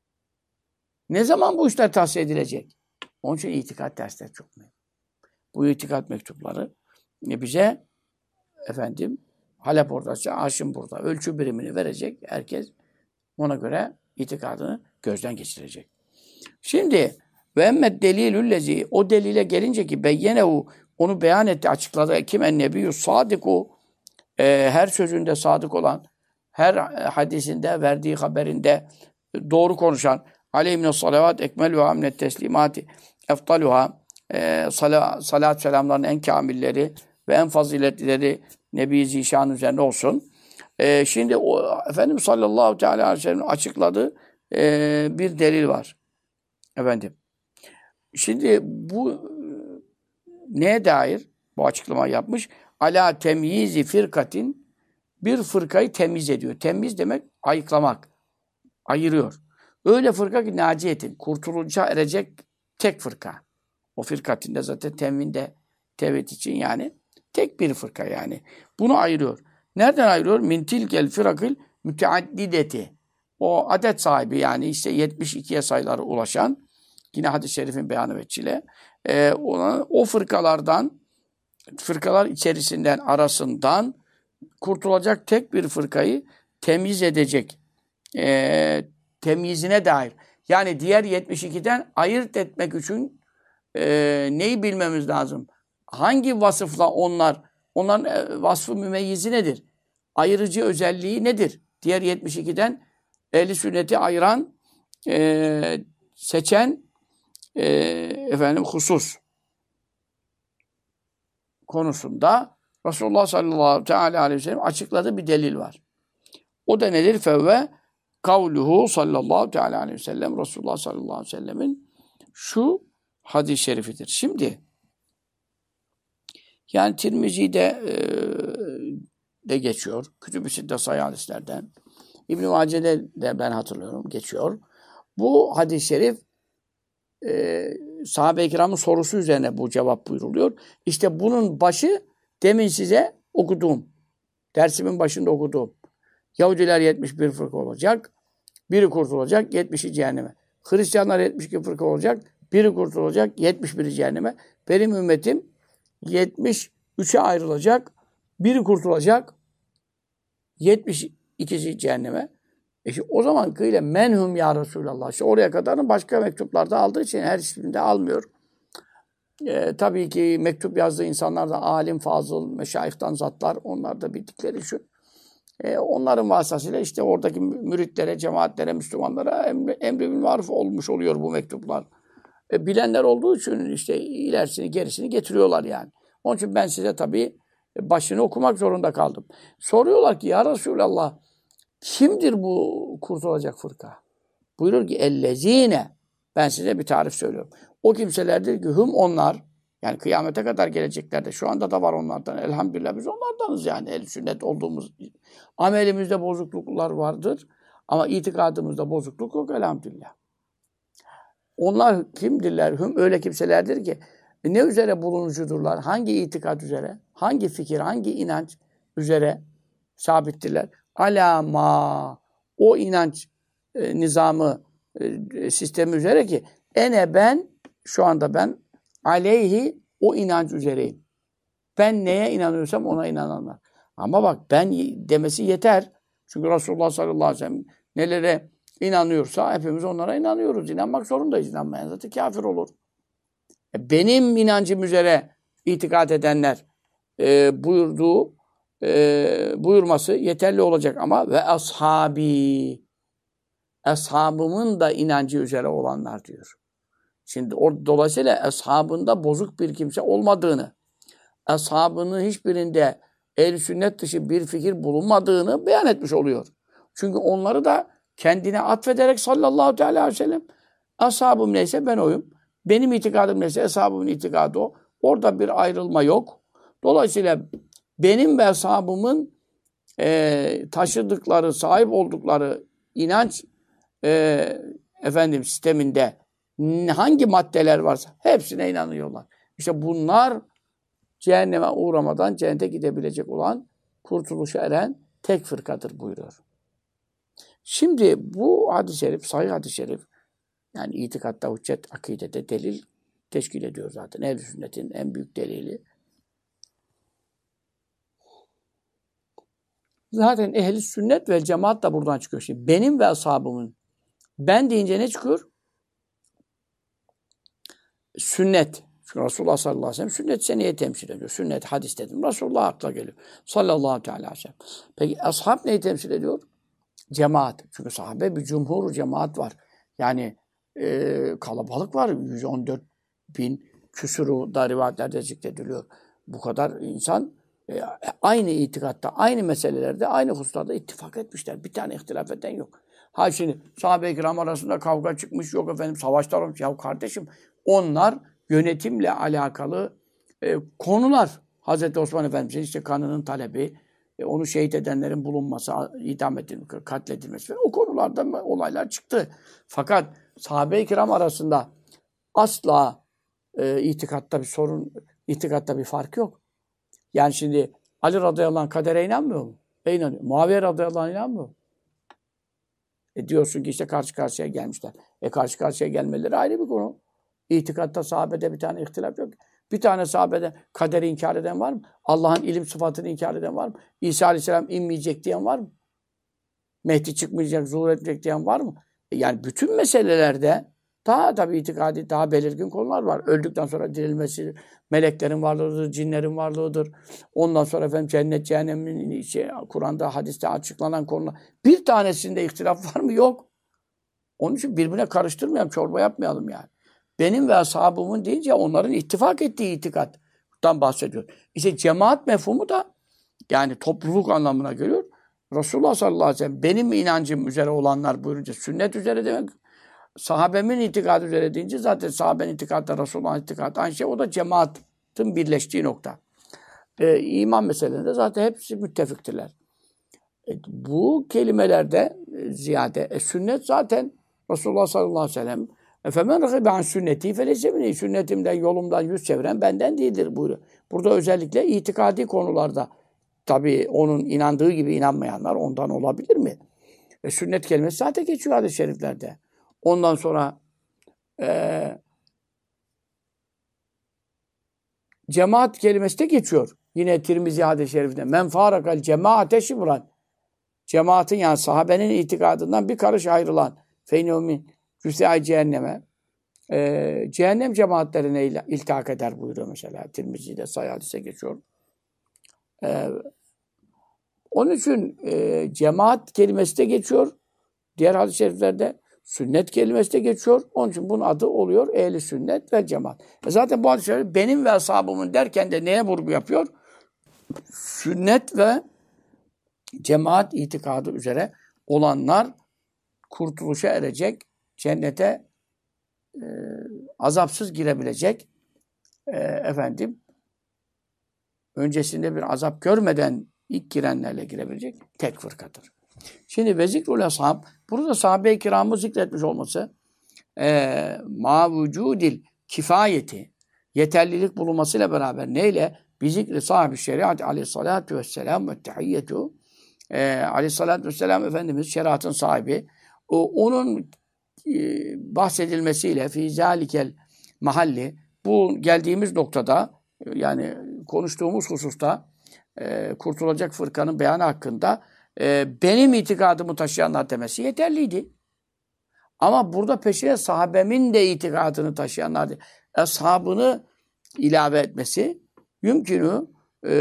A: Ne zaman bu işler tahsis edilecek? Onun için itikat dersleri çok mühim. Bu itikat mektupları bize efendim Halep oradaysa Haşim burada. Ölçü birimini verecek. Herkes ona göre itikadını gözden geçirecek. Şimdi ve emmet delilüllezi o delile gelince ki beyyenehu onu beyan etti, açıkladı. Kim ennebiyyü sadiku her sözünde sadık olan, her hadisinde, verdiği haberinde doğru konuşan aleyhimne salavat ekmel ve amnet teslimati eftaluha salat selamların en kamilleri ve en faziletlileri Nebi Zişan üzerine olsun. Şimdi o Efendimiz sallallahu teala aleyhi ve sellem açıkladığı bir delil var. Efendim. Şimdi bu neye dair bu açıklamayı yapmış? Ala temyizi firkatin bir fırkayı temiz ediyor. Temiz demek ayıklamak. Ayırıyor. Öyle fırka ki naciyetin kurtulunca erecek tek fırka. O firkatinde zaten temvinde tevhid için yani tek bir fırka yani. Bunu ayırıyor. Nereden ayırıyor? Min tilkel firakil müteaddideti. O adet sahibi yani işte 72'ye sayıları ulaşan yine hadis-i şerifin beyanı veçile o fırkalar içerisinden arasından kurtulacak tek bir fırkayı temiz edecek. Temyizine dair. Yani diğer 72'den ayırt etmek için neyi bilmemiz lazım? Hangi vasıfla onların vasfı mümeyyizi nedir? Ayırıcı özelliği nedir? Diğer 72'den ehl-i sünneti ayıran, seçen husus konusunda Resulullah sallallahu teala aleyhi ve sellem açıkladığı bir delil var. O da nedir? Fevve kavluhu sallallahu teala aleyhi ve sellem Resulullah sallallahu aleyhi ve sellemin şu hadis-i şerifidir. Şimdi yani Tirmizi'de de geçiyor. Kütüb-i Sitte sayı hadislerden. İbn-i Mace'de de ben hatırlıyorum geçiyor. Bu hadis-i şerif sahabe-i kiramın sorusu üzerine bu cevap buyruluyor. İşte bunun başı demin size okuduğum, dersimin başında okuduğum. Yahudiler 71 fırka olacak. Biri kurtulacak, 70'i cehenneme. Hristiyanlar 72 fırka olacak. Biri kurtulacak, 71'i cehenneme. Benim ümmetim 73'e ayrılacak. Biri kurtulacak, 72'si cehenneme. O zaman kıyla menhum ya Resulallah. İşte oraya kadarın başka mektuplarda aldığı için her isminde almıyor. Tabii ki mektup yazdığı insanlar da alim, fazıl, meşayihtan zatlar. Onlar da bildikleri şu. Onların vasıtasıyla işte oradaki müritlere, cemaatlere, Müslümanlara emri bil maruf olmuş oluyor bu mektuplar. Bilenler olduğu için işte ilerisini gerisini getiriyorlar yani. Onun için ben size tabii başını okumak zorunda kaldım. Soruyorlar ki ya Resulallah kimdir bu kurtulacak fırka? Buyurur ki ellezine. Ben size bir tarif söylüyorum. O kimselerdir ki hüm onlar. Yani kıyamete kadar gelecekler şu anda da var onlardan. Elhamdülillah biz onlardanız yani. El sünnet olduğumuz. Amelimizde bozukluklar vardır. Ama itikadımızda bozukluk yok elhamdülillah. Onlar kimdirler? Hüm öyle kimselerdir ki ne üzere bulunucudurlar? Hangi itikad üzere? Hangi fikir, hangi inanç üzere sabittirler? Alama o inanç nizamı sistemi üzere ki ben şu anda ben aleyhi o inanç üzereyim. Ben neye inanıyorsam ona inananlar. Ama bak ben demesi yeter. Çünkü Resulullah sallallahu aleyhi ve sellem nelere inanıyorsa hepimiz onlara inanıyoruz. İnanmak zorundayız. İnanmayan zaten kafir olur. Benim inancım üzere itikad edenler buyurması yeterli olacak ama ve ashabımın da inancı üzere olanlar diyor. Şimdi dolayısıyla ashabında bozuk bir kimse olmadığını, ashabının hiçbirinde ehl-i sünnet dışı bir fikir bulunmadığını beyan etmiş oluyor. Çünkü onları da kendine atfederek sallallahu aleyhi ve sellem ashabım neyse ben oyum. Benim itikadım neyse ashabımın itikadı o. Orada bir ayrılma yok. Dolayısıyla benim ve ashabımın taşıdıkları, sahip oldukları inanç sisteminde hangi maddeler varsa hepsine inanıyorlar. İşte bunlar cehenneme uğramadan cennete gidebilecek olan kurtuluşa eren tek fırkadır buyuruyor. Şimdi bu hadis-i şerif, sahih hadis-i şerif yani itikatta, hüccet, akidede delil teşkil ediyor zaten. Ehl-i sünnetin en büyük delili. Zaten ehl-i sünnet ve cemaat da buradan çıkıyor. Şimdi benim ve ashabımın ben deyince ne çıkıyor? Sünnet. Çünkü Resulullah sallallahu aleyhi ve sellem sünnet seneye temsil ediyor. Sünnet, hadis dedim. Resulullah akla geliyor. Sallallahu aleyhi ve sellem. Peki ashab neyi temsil ediyor? Cemaat. Çünkü sahabe bir cumhur cemaat var. Yani kalabalık var. 114 bin küsuru da rivayetlerde zikrediliyor. Bu kadar insan aynı itikatta, aynı meselelerde, aynı hususlarda ittifak etmişler. Bir tane ihtilaf eden yok. Ha şimdi sahabe-i kiram arasında kavga çıkmış, yok efendim savaşlar olmuş. Ya kardeşim onlar yönetimle alakalı konular. Hazreti Osman Efendimiz'in işte kanının talebi, onu şehit edenlerin bulunması, idam edilmesi, katledilmesi falan. O konularda olaylar çıktı. Fakat sahabe-i kiram arasında asla itikatta bir sorun, itikatta bir fark yok. Yani şimdi Ali radıyallahu anh kadere inanmıyor mu? İnanıyor. Muaviye radıyallahu anh inanmıyor mu? Diyorsun ki işte karşı karşıya gelmişler. Karşı karşıya gelmeleri ayrı bir konu. İtikatta sahabede bir tane ihtilaf yok. Bir tane sahabede kaderi inkar eden var mı? Allah'ın ilim sıfatını inkar eden var mı? İsa aleyhisselam inmeyecek diyen var mı? Mehdi çıkmayacak, zuhur etmeyecek diyen var mı? Yani bütün meselelerde daha tabii itikadi, daha belirgin konular var. Öldükten sonra dirilmesi, meleklerin varlığıdır, cinlerin varlığıdır. Ondan sonra efendim cennet, cehennemin Kur'an'da, hadiste açıklanan konular. Bir tanesinde ihtilaf var mı? Yok. Onun için birbirine karıştırmayalım, çorba yapmayalım yani. Benim ve ashabımın deyince onların ittifak ettiği itikattan bahsediyor. İşte cemaat mefhumu da yani topluluk anlamına geliyor. Resulullah sallallahu aleyhi ve sellem benim inancım üzere olanlar buyurunca sünnet üzere demek. Sahabemin itikadı üzere deyince zaten sahabenin itikadı, Resulullah'ın itikadı aynı şey. O da cemaatin birleştiği nokta. İman meselelerinde zaten hepsi müttefiktirler. Bu kelimelerde ziyade sünnet zaten Resulullah sallallahu aleyhi ve sellem Efemen rahibe an sünneti feleyse minni. Sünnetimden, yolumdan yüz çeviren benden değildir buyuruyor. Burada özellikle itikadi konularda tabii onun inandığı gibi inanmayanlar ondan olabilir mi? Sünnet kelimesi zaten geçiyor hadis-i şeriflerde. Ondan sonra cemaat kelimesi de geçiyor. Yine Tirmizi hadis-i şerifinde. Men farakal cemaate şibran. Cemaatin yani sahabenin itikadından bir karış ayrılan feynomin cüse-i cehenneme cehennem cemaatlerine iltihak eder buyuruyor mesela. Tirmizi'de Sahih hadise geçiyor. E, Onun için cemaat kelimesi de geçiyor. Diğer hadis-i şeriflerde sünnet kelimesi de geçiyor. Onun için bunun adı oluyor ehli sünnet ve cemaat. Zaten bu hadis-i şerif benim ve ashabımın derken de neye vurgu yapıyor? Sünnet ve cemaat itikadı üzere olanlar kurtuluşa erecek, cennete azapsız girebilecek, öncesinde bir azap görmeden ilk girenlerle girebilecek tek fırkadır. Şimdi ve zikrul ashab, burada sahabe-i kiramı zikretmiş olması, ma vücudil kifayeti, yeterlilik bulunmasıyla beraber neyle? Bi zikri sahibi şeriat aleyhissalatu vesselam ve tehiyyetu, aleyhissalatu vesselam Efendimiz şeriatın sahibi, onun bahsedilmesiyle fi zalikel mahalli, bu geldiğimiz noktada, yani konuştuğumuz hususta kurtulacak fırkanın beyanı hakkında benim itikadımı taşıyanlar demesi yeterliydi. Ama burada peşine sahabemin de itikadını taşıyanlar, ashabını ilave etmesi mümkün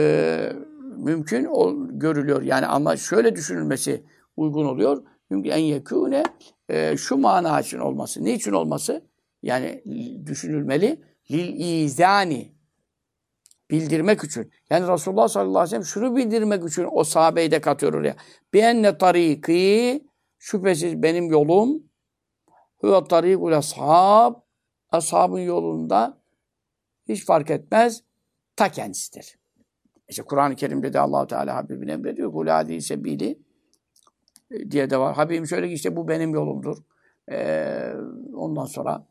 A: görülüyor. Yani ama şöyle düşünülmesi uygun oluyor. Mümkün en yekûne şu mana için olması. Ne için olması? Yani düşünülmeli. Lil izani, bildirmek için. Yani Resulullah sallallahu aleyhi ve sellem şunu bildirmek için o sahabeyi de katıyor oraya. Bienne tariki, şüphesiz benim yolum, huve tarikul ashab, ashabın yolunda hiç fark etmez, ta kendisidir. İşte Kur'an-ı Kerim'de de Allah-u Teala Habibine emrediyor. Kul hâdî sebîlî diye de var. Habibim şöyle ki işte bu benim yolumdur. Ondan sonra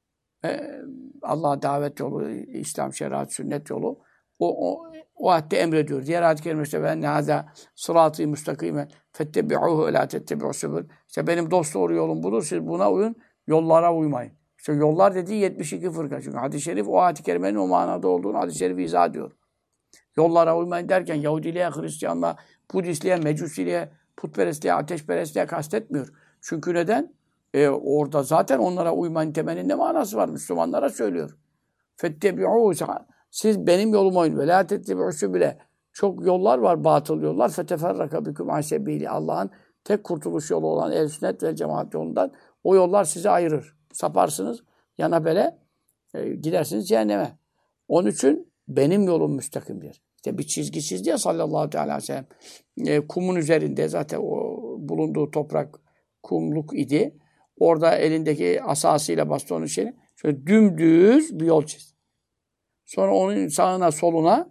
A: Allah'a davet yolu, İslam şeriat, sünnet yolu o ayette emrediyor. Diğer ayet-i kerimede ve enne hâzâ sırâtî müstakîmen fettebi'ûhu ve lâ tettebi'û subul. İşte benim dosdoğru yolum budur. Siz buna uyun, yollara uymayın. İşte yollar dediği 72 fırka. Çünkü hadis-i şerif o ayet-i kerimenin o manada olduğunu hadis-i şerif izah ediyor. Yollara uymayın derken Yahudiliğe, Hristiyanlığa, Budistliğe, Mecusiliğe, putperestliğe, ateşperestliğe kastetmiyor. Çünkü neden? Orada zaten onlara uymayın temenin ne manası var? Müslümanlara söylüyor. Fettebi'û, siz benim yoluma uyun. Ve lâ tettebi'û bile. Çok yollar var, batıl yollar. Feteferraka biküm an sebîli. Allah'ın tek kurtuluş yolu olan ehl-i sünnet ve cemaat yolundan o yollar sizi ayırır. Saparsınız, yana bele gidersiniz cehenneme. Onun için benim yolum müstakimdir. İşte bir çizgi çizdi ya sallallahu aleyhi ve sellem. Kumun üzerinde zaten o bulunduğu toprak kumluk idi. Orada elindeki asasıyla bastonun şeyini şöyle dümdüz bir yol çizdi. Sonra onun sağına soluna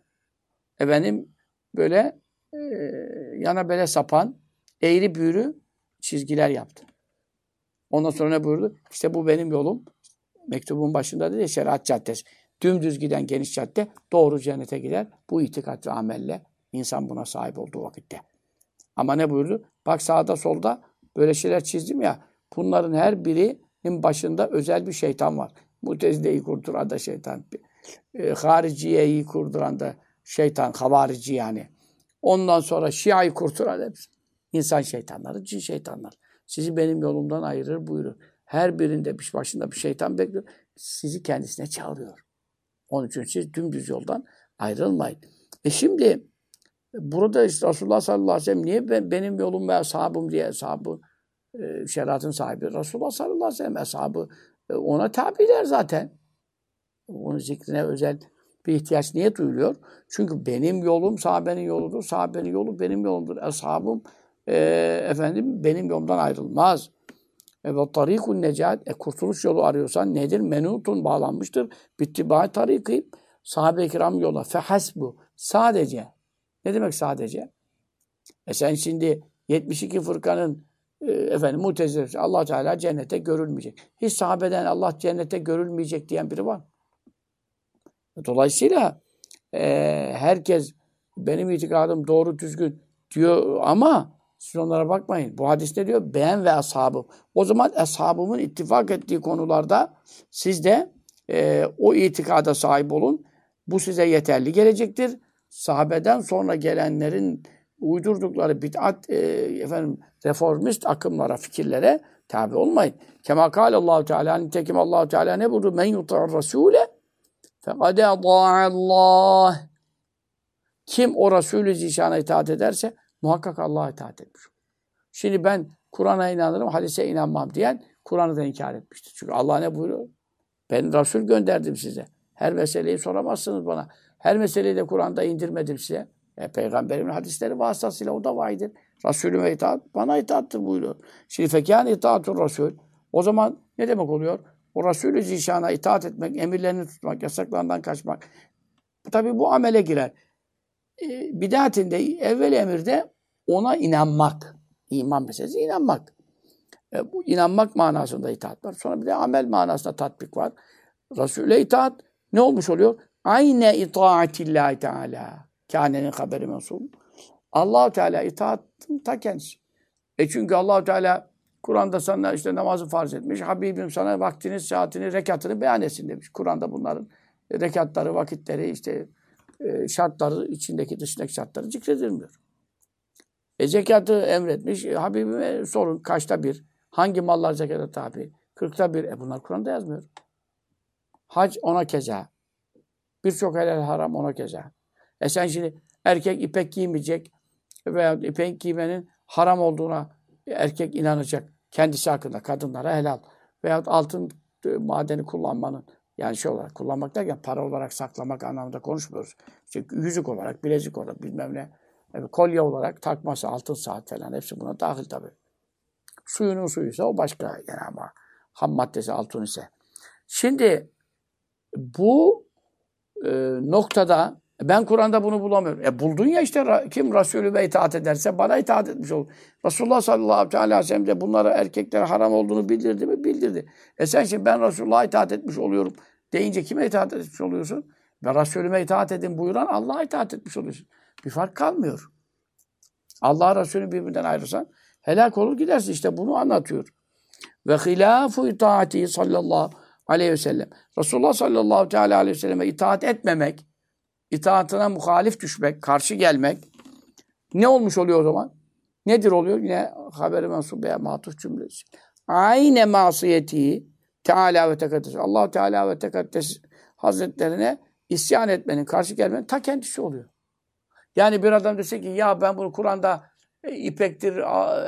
A: böyle yana bele sapan eğri büğrü çizgiler yaptı. Ondan sonra ne buyurdu? İşte bu benim yolum. Mektubun başında dedi şeriat caddesi. Dümdüz giden geniş cadde doğru cennete gider. Bu itikat ve amelle insan buna sahip olduğu vakitte. Ama ne buyurdu? Bak sağda solda böyle şeyler çizdim ya. Bunların her birinin başında özel bir şeytan var. Mutezile'yi kurduran da şeytan. Hariciye'yi kurduran da şeytan. Havarici yani. Ondan sonra Şia'yı kurduran hepsi. İnsan şeytanları, cin şeytanlar. Sizi benim yolumdan ayırır buyurur. Her birinde başında bir şeytan bekliyor. Sizi kendisine çağırıyor. Onun için siz dümdüz yoldan ayrılmayın. Şimdi burada işte Resulullah sallallahu aleyhi ve sellem niye benim yolum ve ashabım diye ashabı şeriatın sahibi Resulullah sallallahu aleyhi ve sellem ashabı ona tabiler zaten. Onun zikrine özel bir ihtiyaç niye duyuluyor? Çünkü benim yolum sahabenin yoludur. Sahabenin yolu benim yolumdur. Ashabım benim yolumdan ayrılmaz. Ve tarikun necat, kurtuluş yolu arıyorsan nedir? Menutun bağlanmıştır. Bittibai tariki, sahabe-i kiram yola. Fehasbu, sadece. Ne demek sadece? Sen şimdi 72 fırkanın Mutezile, Allah Teala cennete görülmeyecek. Hiç sahabeden Allah cennete görülmeyecek diyen biri var. Dolayısıyla herkes benim itikadım doğru düzgün diyor ama siz onlara bakmayın. Bu hadiste diyor ben ve ashabım. O zaman ashabımın ittifak ettiği konularda siz de o itikada sahip olun. Bu size yeterli gelecektir. Sahabeden sonra gelenlerin uydurdukları bid'at reformist akımlara, fikirlere tabi olmayın. Kema kâlallahu Teala, nitekim Allah Teala ne buyurdu? Men yuta'ar rasûle fekad Allah. Kim o Resulü Zişan'a itaat ederse muhakkak Allah'a itaat etmiş. Şimdi ben Kur'an'a inanırım, hadise inanmam diyen Kur'an'ı da inkar etmiştir. Çünkü Allah ne buyuruyor? Ben Resul gönderdim size. Her meseleyi soramazsınız bana. Her meseleyi de Kur'an'da indirmedim size. Peygamberimin hadisleri vasıtasıyla o da vahidir. Resulüme itaat, bana itaattır buyuruyor. Şimdi fekâne itaatur Resul. O zaman ne demek oluyor? O Resulü Zişan'a itaat etmek, emirlerini tutmak, yasaklarından kaçmak. Tabii bu amele girer. Bid'atinde, evvel emirde ona inanmak. İman meselesi inanmak. Bu inanmak manasında itaat var. Sonra bir de amel manasında tatbik var. Resul'e itaat ne olmuş oluyor? Ayne itaatillahi teala. Kânenin haberi mensul. Allah-u Teala itaatın ta kendisi. Çünkü Allah-u Teala Kur'an'da sana işte namazı farz etmiş. Habibim sana vaktini, saatini, rekatını beyan etsin demiş. Kur'an'da bunların rekatları, vakitleri, işte şartları, içindeki dışındaki şartları zikredilmiyor. Zekatı emretmiş. Habibime sorun kaçta bir? Hangi mallar zekata tabi? 40'ta bir. Bunlar Kur'an'da yazmıyor. Hac ona keza. Birçok helal haram ona keza. Sen şimdi erkek ipek giymeyecek veya ipek giymenin haram olduğuna erkek inanacak. Kendisi hakkında kadınlara helal. Veya altın madeni kullanmanın yani şey olarak kullanmak derken para olarak saklamak anlamında konuşmuyoruz. İşte yüzük olarak, bilezik olarak bilmem ne. Kolye olarak takması, altın saat falan hepsi buna dahil tabii. Suyunun suyuysa o başka yani ama ham maddesi altın ise. Şimdi bu noktada ben Kur'an'da bunu bulamıyorum. Buldun ya işte kim Resulüme itaat ederse bana itaat etmiş olur. Resulullah sallallahu aleyhi ve sellem de bunlara erkeklere haram olduğunu bildirdi mi? Bildirdi. Sen şimdi ben Resulullah'a itaat etmiş oluyorum deyince kime itaat etmiş oluyorsun? Ben Resulüme itaat edin buyuran Allah'a itaat etmiş oluyorsun. Bir fark kalmıyor. Allah Resulü birbirinden ayırırsan helak olur gidersin. İşte bunu anlatıyor. Ve hilâfu itaati sallallahu aleyhi ve sellem. Resulullah sallallahu aleyhi ve selleme itaat etmemek, itaatına muhalif düşmek, karşı gelmek ne olmuş oluyor o zaman? Nedir oluyor? Yine haberi mensubeye matuf cümlesi. Ayne masiyeti Teala ve tekaddes. Allah Teala ve tekaddes Hazretlerine isyan etmenin, karşı gelmenin ta kendisi oluyor. Yani bir adam dese ki ya ben bunu Kur'an'da ipektir,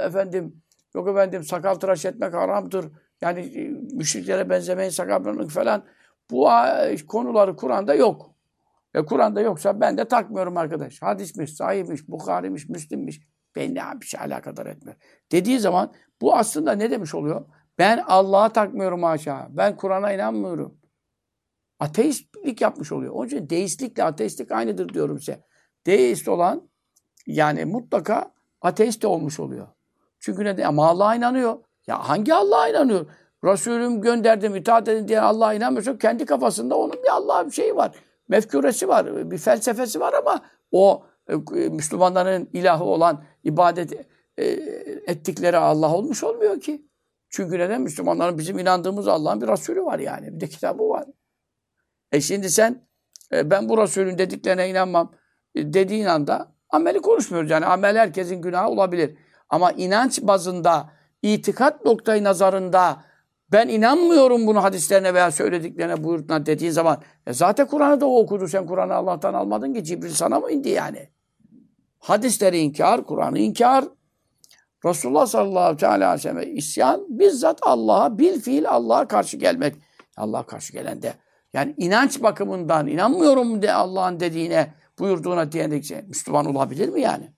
A: yok efendim sakal tıraş etmek haramdır. Yani müşriklere benzemeyin, sakal bırakmak falan. Bu konuları Kur'an'da yok. Kur'an'da yoksa ben de takmıyorum arkadaş. Hadismiş, sahihmiş, Bukhari'miş, Müslim'miş. Benimle bir şey alakadar etmiyor. Dediği zaman bu aslında ne demiş oluyor? Ben Allah'a takmıyorum haşa. Ben Kur'an'a inanmıyorum. Ateistlik yapmış oluyor. Onun için deistlikle ateistlik aynıdır diyorum size. Deist olan yani mutlaka ateist de olmuş oluyor. Çünkü ne de ama Allah'a inanıyor. Ya hangi Allah'a inanıyor? Resulüm gönderdim, itaat edin diyen Allah'a inanmıyorsa kendi kafasında onun bir Allah'a bir şeyi var. Mefkuresi var, bir felsefesi var ama o Müslümanların ilahı olan ibadet ettikleri Allah olmuş olmuyor ki. Çünkü neden? Müslümanların bizim inandığımız Allah'ın bir Resulü var yani. Bir de kitabı var. Şimdi sen ben bu Resulün dediklerine inanmam dediğin anda ameli konuşmuyoruz. Yani amel herkesin günahı olabilir. Ama inanç bazında, itikat noktayı nazarında ben inanmıyorum bunu hadislerine veya söylediklerine buyurduğuna dediğin zaman zaten Kur'an'ı da o okudu. Sen Kur'an'ı Allah'tan almadın ki Cibril sana mı indi yani? Hadisleri inkar, Kur'an'ı inkar. Resulullah sallallahu aleyhi ve sellem'e isyan bizzat Allah'a, bil fiil Allah'a karşı gelmek. Allah'a karşı gelen de yani inanç bakımından inanmıyorum de Allah'ın dediğine, buyurduğuna diyen şey, Müslüman olabilir mi yani?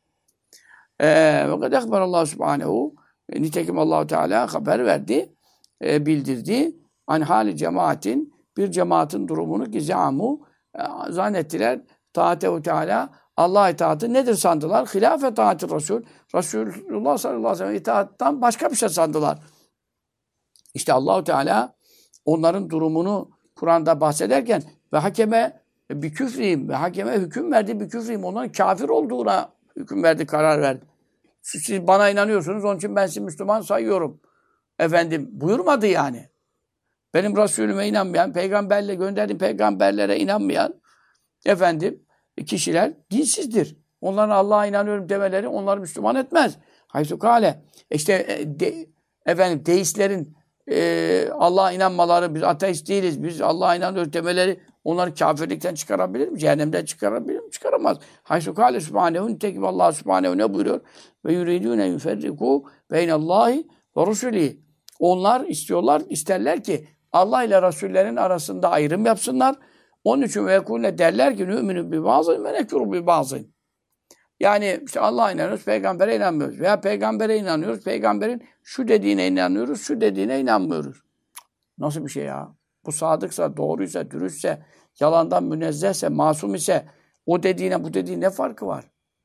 A: Ve kad ekberallahu subhanehu nitekim Allah-u Teala haber verdi, bildirdi. An hali cemaatin bir cemaatin durumunu gizamu zannettiler. Taate-u Teala Allah'a itaatı nedir sandılar? Hilafe taati Resul. Resulullah sallallahu aleyhi ve sellem itaattan başka bir şey sandılar. İşte Allah-u Teala onların durumunu Kur'an'da bahsederken ve hakeme bir küfriyim ve hakeme hüküm verdi bir küfriyim. Onların kafir olduğuna hüküm verdi, karar verdi. Siz bana inanıyorsunuz, onun için ben sizi Müslüman sayıyorum. Efendim buyurmadı yani. Benim Resulüme inanmayan, peygamberle gönderdiğim peygamberlere inanmayan efendim kişiler dinsizdir. Onların Allah'a inanıyorum demeleri onları Müslüman etmez. Haysu kâle. İşte efendim deistlerin Allah'a inanmaları, biz ateist değiliz, biz Allah'a inanıyoruz demeleri onları kafirlikten çıkarabilir mi? Cehennemden çıkarabilir mi? Çıkaramaz. Haysu kâle subhanehu, nitekim Allah subhanehu ne buyuruyor? Ve yuridûne yuferrikû beynallahi ve rusulî. Onlar istiyorlar, isterler ki Allah ile Resullerin arasında ayrım yapsınlar. Onun için ve yekûne derler ki nü'minu bi bazı ve nekfuru bi bazı. Yani işte Allah'a inanıyoruz, peygambere inanmıyoruz. Veya peygambere inanıyoruz, peygamberin şu dediğine inanıyoruz, şu dediğine inanmıyoruz. Nasıl bir şey ya? Bu sadıksa, doğruysa, dürüstse, yalandan münezzehse, masum ise o dediğine bu dediğine ne farkı var?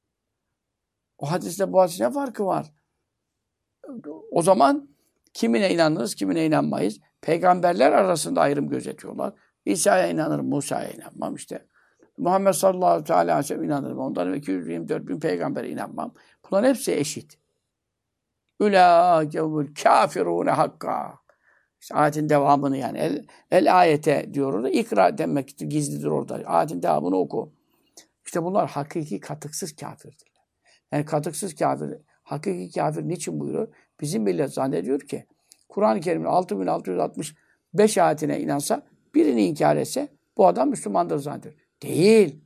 A: O hadisle bu hadisle ne farkı var? O zaman kimine inanırız, kimine inanmayız? Peygamberler arasında ayrım gözetiyorlar. İsa'ya inanırım, Musa'ya inanmam işte. Muhammed sallallahu aleyhi ve sellem inanırım. Ondan 224 bin peygambere inanmam. Bunların hepsi eşit. Ülâkevül kâfirûne hakka. İşte ayetin devamını yani. El ayete diyor orada. İkra demek gizlidir orada. Ayetin devamını oku. İşte bunlar hakiki katıksız kafirdirler. Yani katıksız kafir, hakiki kafir niçin buyuruyor? Bizim millet zannediyor ki Kur'an-ı Kerim'in 6665 ayetine inansa, birini inkar etse bu adam Müslümandır zannediyor. Değil.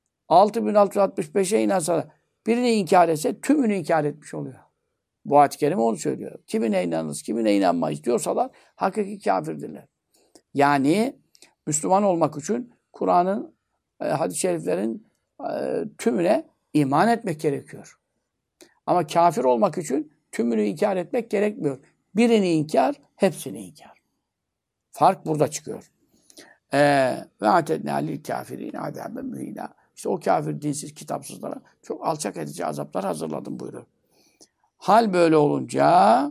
A: 6665'e inansa birini inkar etse tümünü inkar etmiş oluyor. Bu ayet-i kerime onu söylüyor. Kimine inanırız, kimine inanmayız diyorsalar hakiki kafirdirler. Yani Müslüman olmak için Kur'an'ın, hadis-i şeriflerin tümüne iman etmek gerekiyor. Ama kafir olmak için tümünü inkar etmek gerekmiyor. Birini inkar, hepsini inkar. Fark burada çıkıyor. Ve atednâ lil kâfirîne azâben mühînâ. İşte o kafir, dinsiz, kitapsızlara çok alçak edici azaplar hazırladım buyuruyor. Hal böyle olunca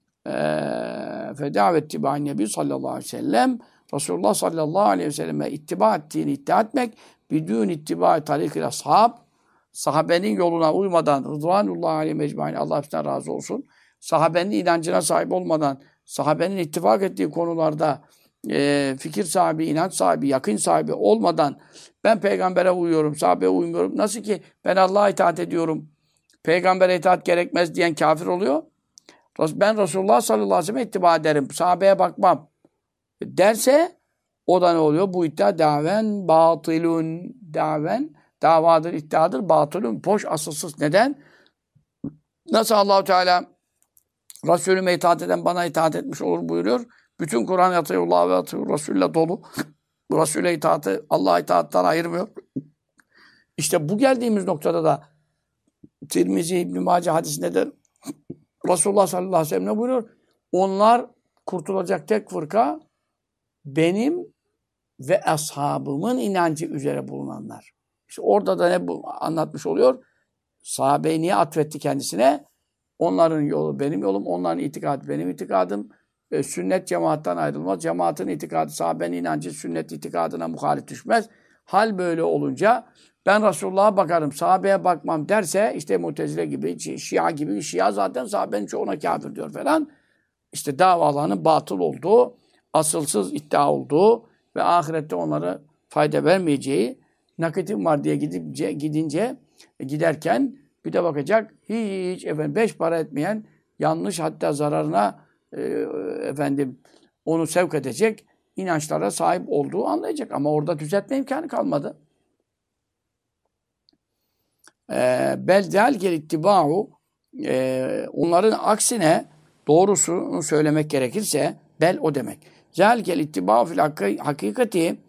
A: fedavet tibâin nebi sallallahu aleyhi ve sellem Resulullah sallallahu aleyhi ve selleme ittiba ettiğini iddia etmek bidûn ittiba tarîk-i ashab, sahabenin yoluna uymadan rıdvanullahi aleyhi mecmaîn, Allah hepsinden razı olsun, sahabenin inancına sahip olmadan, sahabenin ittifak ettiği konularda fikir sahibi, inanç sahibi, yakın sahibi olmadan ben peygambere uyuyorum, sahabeye uymuyorum. Nasıl ki ben Allah'a itaat ediyorum, peygambere itaat gerekmez diyen kafir oluyor. Ben Resulullah sallallahu aleyhi ve sellem ittiba ederim, sahabeye bakmam derse o da ne oluyor? Bu iddia daven batılun, davadır, iddiadır, batılun, boş, asılsız. Neden? Nasıl Allah-u Teala Resulüme itaat eden bana itaat etmiş olur buyuruyor. Bütün Kur'an yatıyullah ve yatıyur Resul'le dolu. Resul'e itaati Allah'a itaattan ayırmıyor. İşte bu geldiğimiz noktada da Tirmizi İbn-i Mace hadisinde de Resulullah sallallahu aleyhi ve sellem ne buyuruyor? Onlar kurtulacak tek fırka benim ve ashabımın inancı üzere bulunanlar. İşte orada da ne anlatmış oluyor? Sahabeyi niye atfetti kendisine? Onların yolu benim yolum, onların itikadı benim itikadım. Sünnet cemaattan ayrılmaz. Cemaatin itikadı, sahabenin inancı sünnet itikadına muhalif düşmez. Hal böyle olunca ben Resulullah'a bakarım, sahabeye bakmam derse işte Mu'tezile gibi, Şia gibi, Şia zaten sahabenin çoğuna kafir diyor falan. İşte davalarının batıl olduğu, asılsız iddia olduğu ve ahirette onlara fayda vermeyeceği, nakitim var diye giderken bir de bakacak hiç beş para etmeyen, yanlış hatta zararına onu sevk edecek inançlara sahip olduğu anlayacak. Ama orada düzeltme imkanı kalmadı. Bel zâlikel ittibâ'u, onların aksine doğrusunu söylemek gerekirse bel o demek. Zâlikel ittibâ'u fil hakikati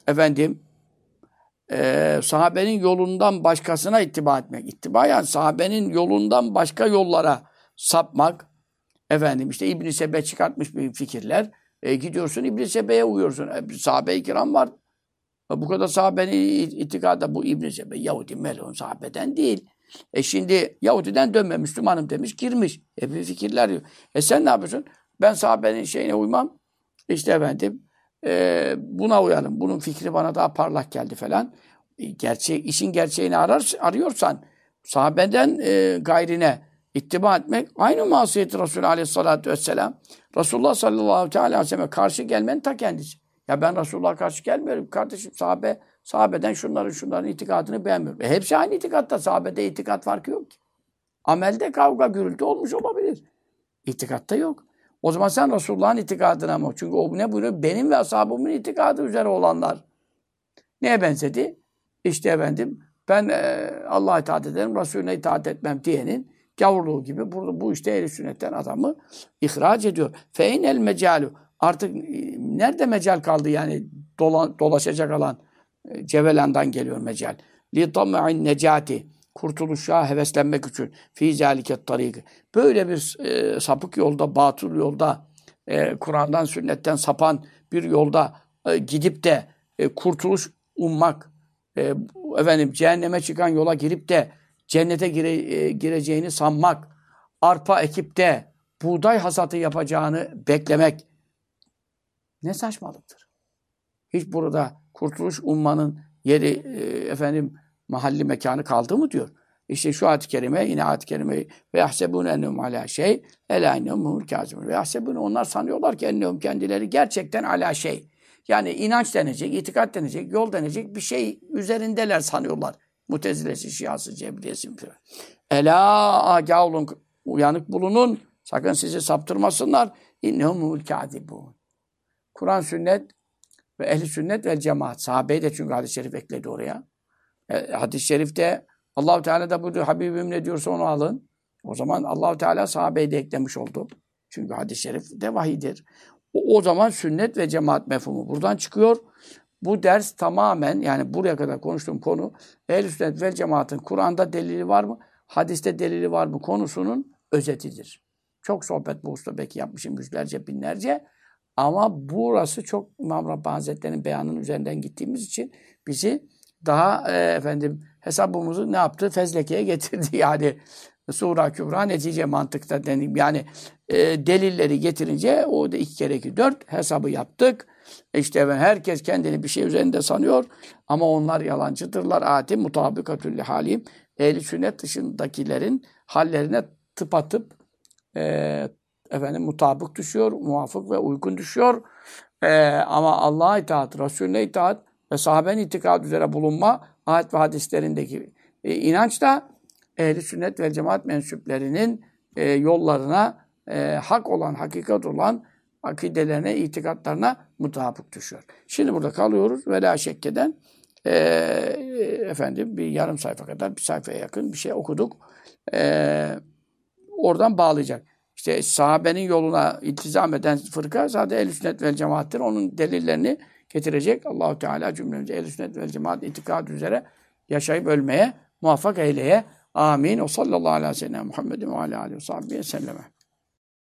A: sahabenin yolundan başkasına ittiba etmek. İttiba yani sahabenin yolundan başka yollara sapmak. İşte İbn-i Sebe çıkartmış bir fikirler. Gidiyorsun İbn-i Sebe'ye uyuyorsun. Sahabe-i kiram var. Bu kadar sahabenin itikadı bu İbn-i Sebe. Yahudi melun sahabeden değil. Şimdi Yahudiden dönme Müslümanım demiş girmiş. Bir fikirler yok. Sen ne yapıyorsun? Ben sahabenin şeyine uymam. İşte buna uyalım. Bunun fikri bana daha parlak geldi falan. İşin gerçeğini arıyorsan sahabeden gayrine ittiba etmek aynı masiyeti Resulü aleyhissalatü vesselam. Resulullah sallallahu aleyhi ve sellem'e karşı gelmenin ta kendisi. Ya ben Resulullah'a karşı gelmiyorum kardeşim. Sahabe Sahabeden şunların itikadını beğenmiyorum. Hepsi aynı itikatta. Sahabede itikat farkı yok ki. Amelde kavga gürültü olmuş olabilir. İtikatta yok. O zaman sen Resulullah'ın itikadına mı? Çünkü o ne buyuruyor? Benim ve ashabımın itikadı üzere olanlar. Neye benzedi? İşte efendim ben Allah'a itaat ederim, Resulüne itaat etmem diyenin gavurluğu gibi bu işte ehl-i sünnetten adamı ihraç ediyor. Feynel mecalu. Artık nerede mecal kaldı yani dolaşacak alan? Cevelan'dan geliyor mecal. Li tam'in necati. Kurtuluşa heveslenmek için. Fî zâliket tarîk. Böyle bir sapık yolda, batıl yolda, Kur'an'dan, sünnetten sapan bir yolda gidip de kurtuluş ummak, efendim cehenneme çıkan yola girip de cennete gireceğini sanmak, arpa ekip de buğday hasatı yapacağını beklemek ne saçmalıktır. Hiç burada kurtuluş ummanın yeri efendim mahalli mekanı kaldı mı diyor. İşte şu ayet-i kerime, yine ayet-i kerime ve yahsebûne ennehum alâ şey elâ innehum humul kâzibûn. Ve yahsebûne, onlar sanıyorlar ki ennehum, kendileri gerçekten alâ şey. Yani inanç denecek, itikat denecek, yol denecek bir şey üzerindeler sanıyorlar. Mutezilesi, Şiası, Cebriyesi falan. Elâ, agâh olun, uyanık bulunun. Sakın sizi saptırmasınlar. İnnehum humul kâzibûn. Kur'an, sünnet ve ehl-i sünnet ve cemaat. Sahabeyi de çünkü hadis-i şerif ekledi oraya. Hadis-i şerifte Allah-u Teala da buyuruyor, Habibim ne diyorsa onu alın. O zaman Allah-u Teala sahabeyi de eklemiş oldu. Çünkü hadis-i şerif de vahidir. O zaman sünnet ve cemaat mefhumu buradan çıkıyor. Bu ders tamamen, yani buraya kadar konuştuğum konu ehl-i sünnet ve cemaatin Kur'an'da delili var mı, hadiste delili var mı konusunun özetidir. Çok sohbet bu usta belki yapmışım yüzlerce, binlerce. Ama burası çok İmam Rabbani Hazretleri'nin beyanının üzerinden gittiğimiz için bizi daha efendim hesabımızı ne yaptı? Fezleke'ye getirdi. Yani Sura Kübra netice mantıkta deneyim. Yani delilleri getirince o da 2 kere 2 4 hesabı yaptık. İşte herkes kendini bir şey üzerinde sanıyor ama onlar yalancıdırlar. Ati mutabikatül halim. Ehl-i sünnet dışındakilerin hallerine tıpatıp efendim mutabık düşüyor, muvafık ve uygun düşüyor. Ama Allah'a itaat, Resulüne itaat ve sahabenin itikadı üzere bulunma ayet ve hadislerindeki inanç da ehl-i sünnet ve cemaat mensuplerinin yollarına hak olan, hakikat olan akidelerine, itikatlarına mutabık düşüyor. Şimdi burada kalıyoruz. Ve la şekkeden efendim bir yarım sayfa kadar, bir sayfaya yakın bir şey okuduk. Oradan bağlayacak. İşte sahabenin yoluna iltizam eden fırka zaten ehl-i sünnet vel cemaattir. Onun delillerini getirecek. Allahu Teala cümlemizi ehl-i sünnet vel cemaat itikadı üzere yaşayıp ölmeye muvaffak eyleye. Amin. O sallallahu aleyhi ve sellem Muhammedin ve aleyhi ve selleme.